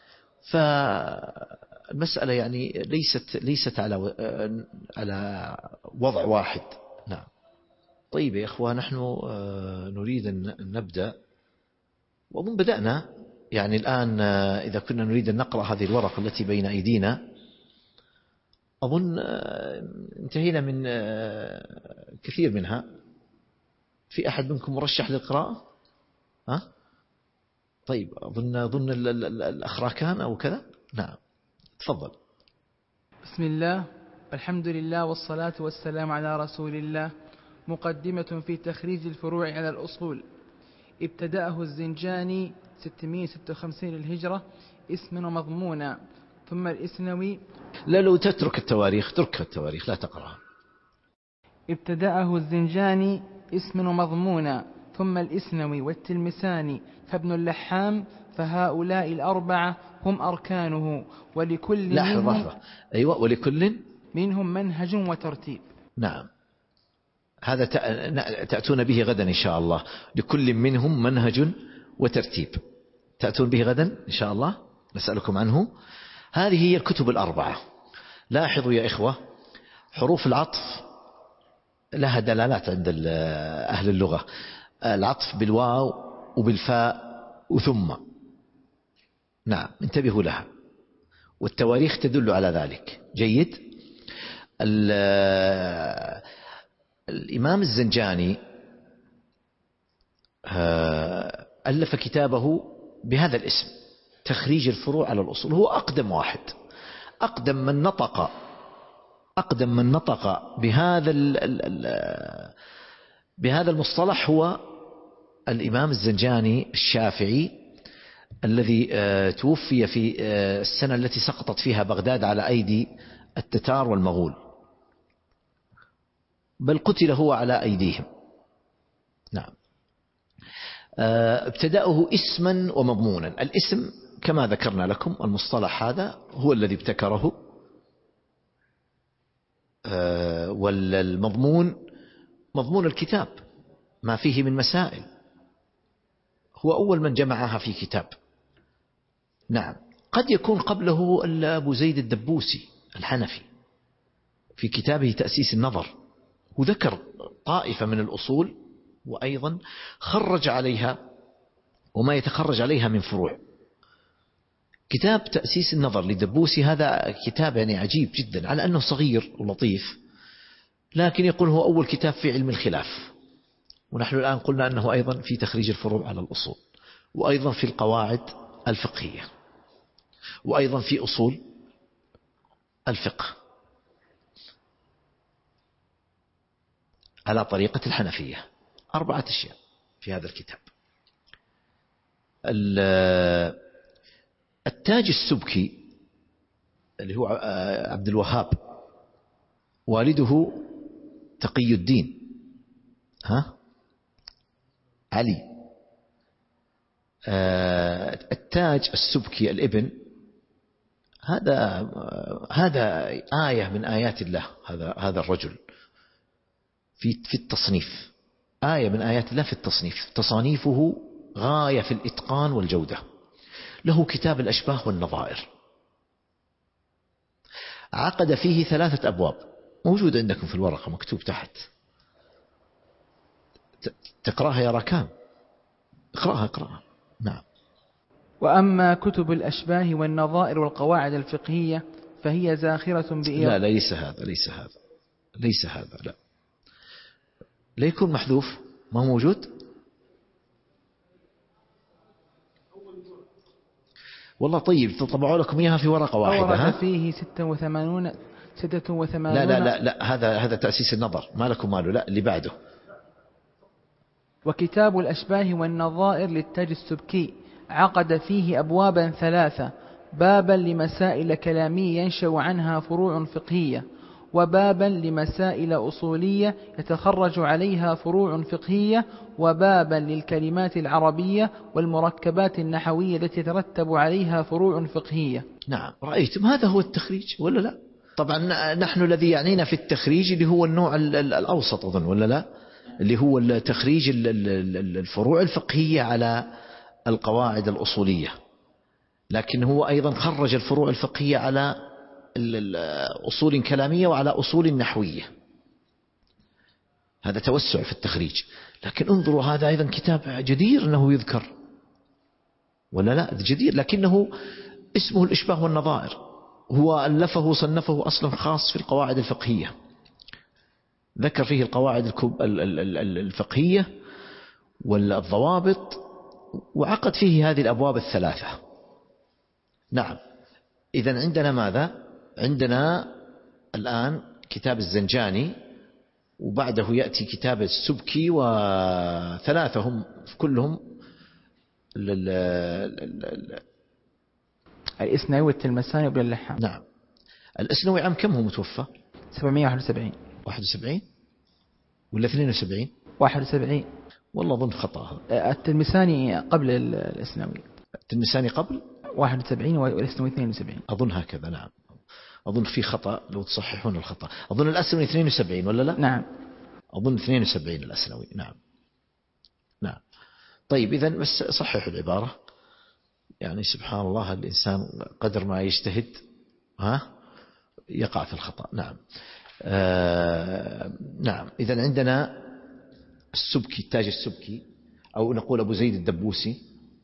فالمسألة يعني ليست على وضع واحد، نعم. طيب يا إخوة، نحن نريد أن نبدأ، ومن بدأنا يعني الآن إذا كنا نريد أن نقرأ هذه الورقة التي بين أيدينا، أظن انتهينا من كثير منها. في أحد منكم مرشح للقراءة؟ طيب، أظن الأخ راكان أو كذا. نعم تفضل. بسم الله، الحمد لله والصلاة والسلام على رسول الله. مقدمة في تخريج الفروع على الأصول. ابتدأه الزنجاني 656 للهجرة اسما ومضمونا، ثم الإسنوي. لا لو تترك التواريخ، ترك التواريخ لا تقرأها. ابتدأه الزنجاني اسما ومضمونا، ثم الإسنوي والتلمساني فابن اللحام، فهؤلاء الأربعة هم أركانه، ولكل لحظة. أيوة، ولكل منهم منهج وترتيب. نعم، هذا تأتون به غدا إن شاء الله. لكل منهم منهج وترتيب، تأتون به غدا إن شاء الله، نسألكم عنه. هذه هي الكتب الأربعة. لاحظوا يا إخوة، حروف العطف لها دلالات عند أهل اللغة. العطف بالواو وبالفاء وثم، نعم انتبهوا لها، والتواريخ تدل على ذلك. جيد. الإمام الزنجاني ألف كتابه بهذا الاسم، تخريج الفروع على الأصول. هو أقدم واحد، أقدم من نطق بهذا المصطلح هو الإمام الزنجاني الشافعي، الذي توفي في السنة التي سقطت فيها بغداد على أيدي التتار والمغول، بل قتل هو على أيديهم. نعم. ابتدأه اسما ومضمونا. الاسم كما ذكرنا لكم، المصطلح هذا هو الذي ابتكره، والمضمون مضمون الكتاب ما فيه من مسائل، هو أول من جمعها في كتاب. نعم. قد يكون قبله أبو زيد الدبوسي الحنفي في كتابه تأسيس النظر، وذكر طائفة من الأصول، وأيضا خرج عليها وما يتخرج عليها من فروع. كتاب تأسيس النظر للدبوسي هذا كتاب يعني عجيب جدا، على أنه صغير ولطيف، لكن يقول هو أول كتاب في علم الخلاف. ونحن الآن قلنا أنه أيضا في تخريج الفروع على الأصول، وأيضا في القواعد الفقهية، وأيضا في أصول الفقه على طريقة الحنفية. 4 أشياء في هذا الكتاب. التاج السبكي اللي هو عبد الوهاب، والده تقي الدين علي. التاج السبكي الابن، هذا آية من آيات الله. هذا الرجل في التصنيف، آية من آيات الله في التصنيف. تصانيفه غاية في الإتقان والجودة. له كتاب الأشباه والنظائر، عقد فيه 3 أبواب، موجود عندكم في الورقة مكتوب تحت. تقرأها يا ركام؟ اقرأها. نعم. وأما كتب الأشباه والنظائر والقواعد الفقهية فهي زاخرة لا ليس هذا لا يكون محذوف، ما هو موجود. والله طيب، تطبعوا لكم إياها في ورقة واحدة. فيه 86. لا هذا تأسيس النظر، ما لكم ماله. لا اللي بعده. وكتاب الأشباه والنظائر للتاج السبكي عقد فيه أبوابا 3: بابا لمسائل كلامية ينشأ عنها فروع فقهية، وبابا لمسائل أصولية يتخرج عليها فروع فقهية، وبابا للكلمات العربية والمركبات النحوية التي يترتب عليها فروع فقهية. نعم، رأيتم هذا هو التخريج ولا لا؟ طبعا نحن الذي يعنينا في التخريج اللي هو النوع الأوسط أظن، ولا لا؟ اللي هو تخريج الفروع الفقهية على القواعد الأصولية، لكن هو أيضا خرج الفروع الفقهية على أصول كلامية وعلى أصول نحوية. هذا توسع في التخريج. لكن انظروا، هذا أيضا كتاب جدير أنه يذكر، ولا لا؟ جدير، لكنه اسمه الإشباه والنظائر. هو ألفه صنفه أصلا خاص في القواعد الفقهية، ذكر فيه القواعد الفقهية والضوابط، وعقد فيه هذه الأبواب 3. نعم. إذن عندنا ماذا؟ عندنا الآن كتاب الزنجاني، وبعده يأتي كتاب السبكي، وثلاثة هم كلهم الإسنوي والتلمساني وابن اللحام. نعم. الإسنوي عام كم هو متوفى؟ 771. 71 ولا 72؟ 71. والله أظن خطأ. التلمساني قبل الإسنوي. التلمساني قبل 71 والإسنوي 72. أظن هكذا. نعم. أظن في خطأ، لو تصححون الخطأ. أظن الأسنوي 72 ولا لا؟ نعم. أظن 72 الأسنوي. نعم. نعم. طيب إذن بس صححوا العبارة. يعني سبحان الله، الإنسان قدر ما يجتهد يقع في الخطأ. نعم. نعم. إذن عندنا السبكي، التاج السبكي، أو نقول أبو زيد الدبوسي،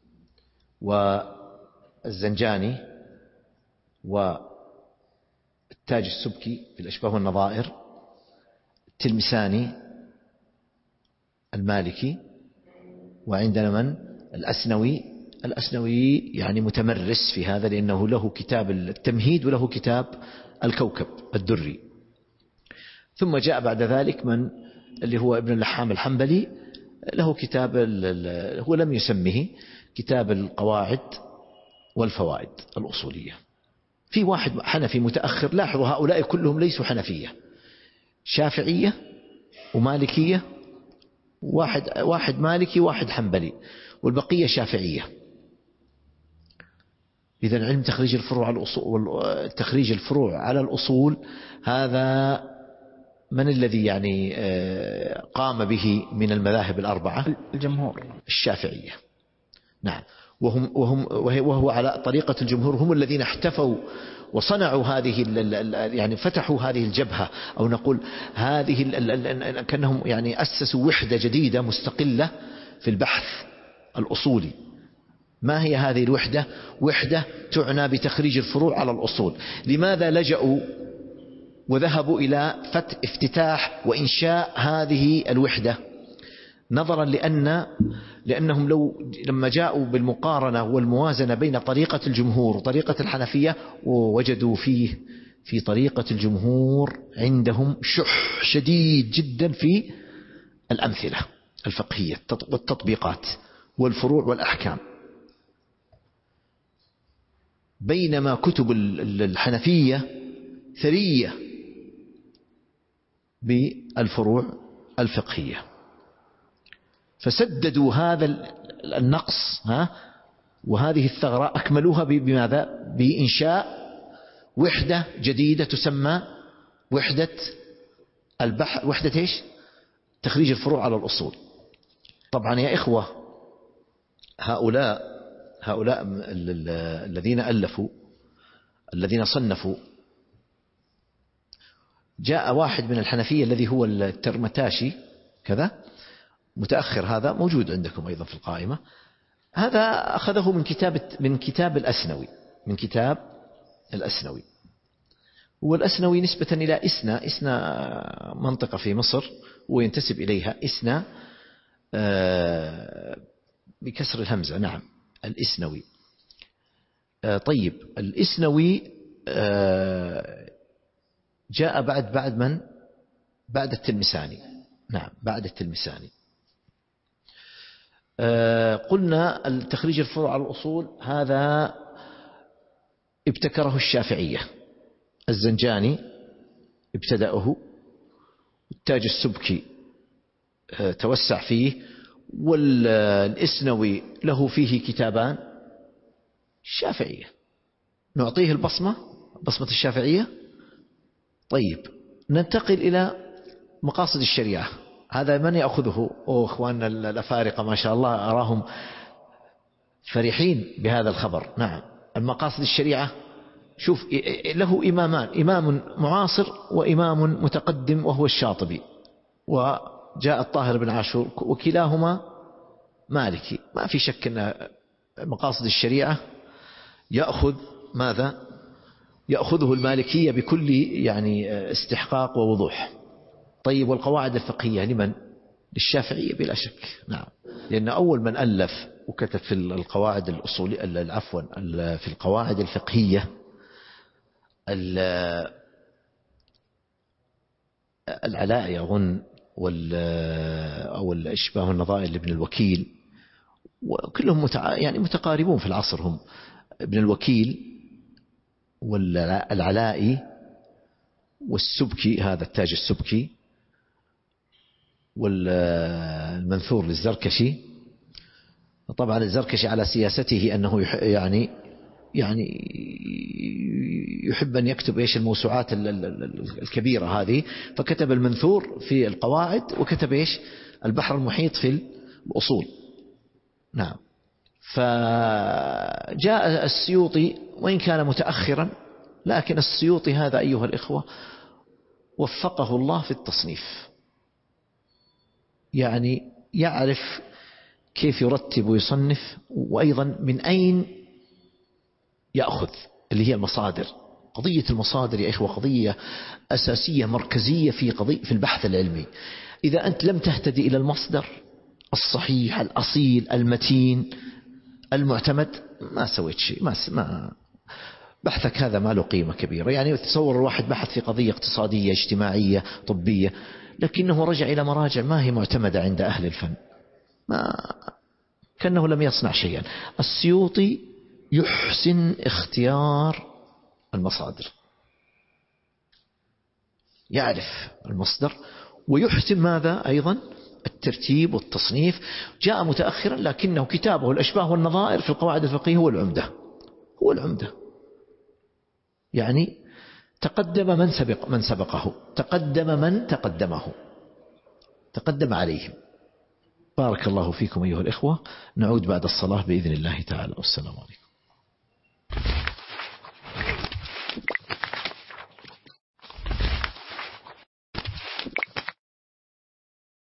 والزنجاني، والتاج السبكي في الأشباه والنظائر، التلمساني المالكي، وعندنا من؟ الأسنوي. الأسنوي يعني متمرس في هذا، لأنه له كتاب التمهيد وله كتاب الكوكب الدري. ثم جاء بعد ذلك من اللي هو ابن اللحام الحنبلي، له كتاب هو لم يسمه كتاب القواعد والفوائد الأصولية. في واحد حنفي متأخر، لاحظوا هؤلاء كلهم ليسوا حنفية، شافعية ومالكية، واحد مالكي واحد حنبلي، والبقية شافعية. إذن علم تخريج الفروع على الأصول، تخريج الفروع على الأصول، هذا من الذي يعني قام به من المذاهب الأربعة؟ الجمهور، الشافعية. نعم. وهو على طريقة الجمهور، هم الذين احتفوا وصنعوا هذه يعني فتحوا هذه الجبهة، أو نقول هذه كأنهم يعني أسسوا وحدة جديدة مستقلة في البحث الأصولي. ما هي هذه الوحدة؟ وحدة تعنى بتخريج الفروع على الأصول. لماذا لجأوا وذهبوا إلى افتتاح وإنشاء هذه الوحدة؟ نظرا لأنهم لما جاءوا بالمقارنة والموازنة بين طريقة الجمهور وطريقة الحنفية، ووجدوا في طريقة الجمهور عندهم شح شديد جدا في الأمثلة الفقهية والتطبيقات والفروع والأحكام، بينما كتب الحنفية ثرية بالفروع الفقهية. فسددوا هذا النقص وهذه الثغرة، أكملوها بماذا؟ بإنشاء وحدة جديدة تسمى وحدة البحث، وحدة إيش؟ تخريج الفروع على الأصول. طبعا يا إخوة، هؤلاء الذين ألفوا، الذين صنفوا، جاء واحد من الحنفية الذي هو الترمتاشي كذا، متأخر، هذا موجود عندكم أيضا في القائمة. هذا أخذه من كتاب الأسنوي، من كتاب الأسنوي. والأسنوي نسبة إلى إسنا منطقة في مصر وينتسب إليها إسنا بكسر الهمزة. نعم، الإسنوي. طيب، الإسنوي جاء بعد من؟ بعد التلمساني. نعم، بعد التلمساني. قلنا التخريج الفروع على الأصول هذا ابتكره الشافعية، الزنجاني ابتدأه، التاج السبكي توسع فيه، والإسنوي له فيه كتابان. الشافعية نعطيه بصمة الشافعية. طيب، ننتقل إلى مقاصد الشريعة. هذا من يأخذه؟ أخواننا الأفارقة ما شاء الله، أراهم فرحين بهذا الخبر. نعم، المقاصد الشريعة، شوف، له إمامان، إمام معاصر وإمام متقدم وهو الشاطبي، وجاء الطاهر بن عاشور، وكلاهما مالكي. ما في شك أن مقاصد الشريعة يأخذ ماذا؟ يأخذه المالكية بكل يعني استحقاق ووضوح. طيب، والقواعد الفقهية لمن؟ للشافعية بلا شك. نعم، لأن أول من ألف وكتب في القواعد الأصولية، عفوا، في القواعد الفقهية العلاء يظن أو الإشباه والنظائر لابن الوكيل، وكلهم يعني متقاربون في العصر، هم ابن الوكيل والعلائي والسبكي، هذا التاج السبكي، والمنثور للزركشي. طبعا الزركشي على سياسته أنه يعني يحب أن يكتب الموسوعات الكبيرة هذه، فكتب المنثور في القواعد وكتب البحر المحيط في الأصول. نعم. فجاء السيوطي وإن كان متأخرا، لكن السيوطي هذا أيها الإخوة وفقه الله في التصنيف، يعني يعرف كيف يرتب ويصنف، وأيضا من أين يأخذ، اللي هي المصادر. قضية المصادر يا إخوة قضية أساسية مركزية في البحث العلمي. إذا أنت لم تهتدي إلى المصدر الصحيح الأصيل المتين المعتمد، ما سويت شيء، ما بحثك هذا ما له قيمة كبيرة. يعني تصور الواحد بحث في قضية اقتصادية اجتماعية طبية، لكنه رجع إلى مراجع ما هي معتمدة عند أهل الفن، كأنه لم يصنع شيئا. السيوطي يحسن اختيار المصادر، يعرف المصدر ويحسن ماذا أيضا الترتيب والتصنيف. جاء متأخرا، لكنه كتابه الأشباه والنظائر في القواعد الفقهية هو العمدة. يعني تقدم من سبقه، تقدم من تقدمه، تقدم عليهم. بارك الله فيكم أيها الإخوة. نعود بعد الصلاة بإذن الله تعالى، والسلام عليكم.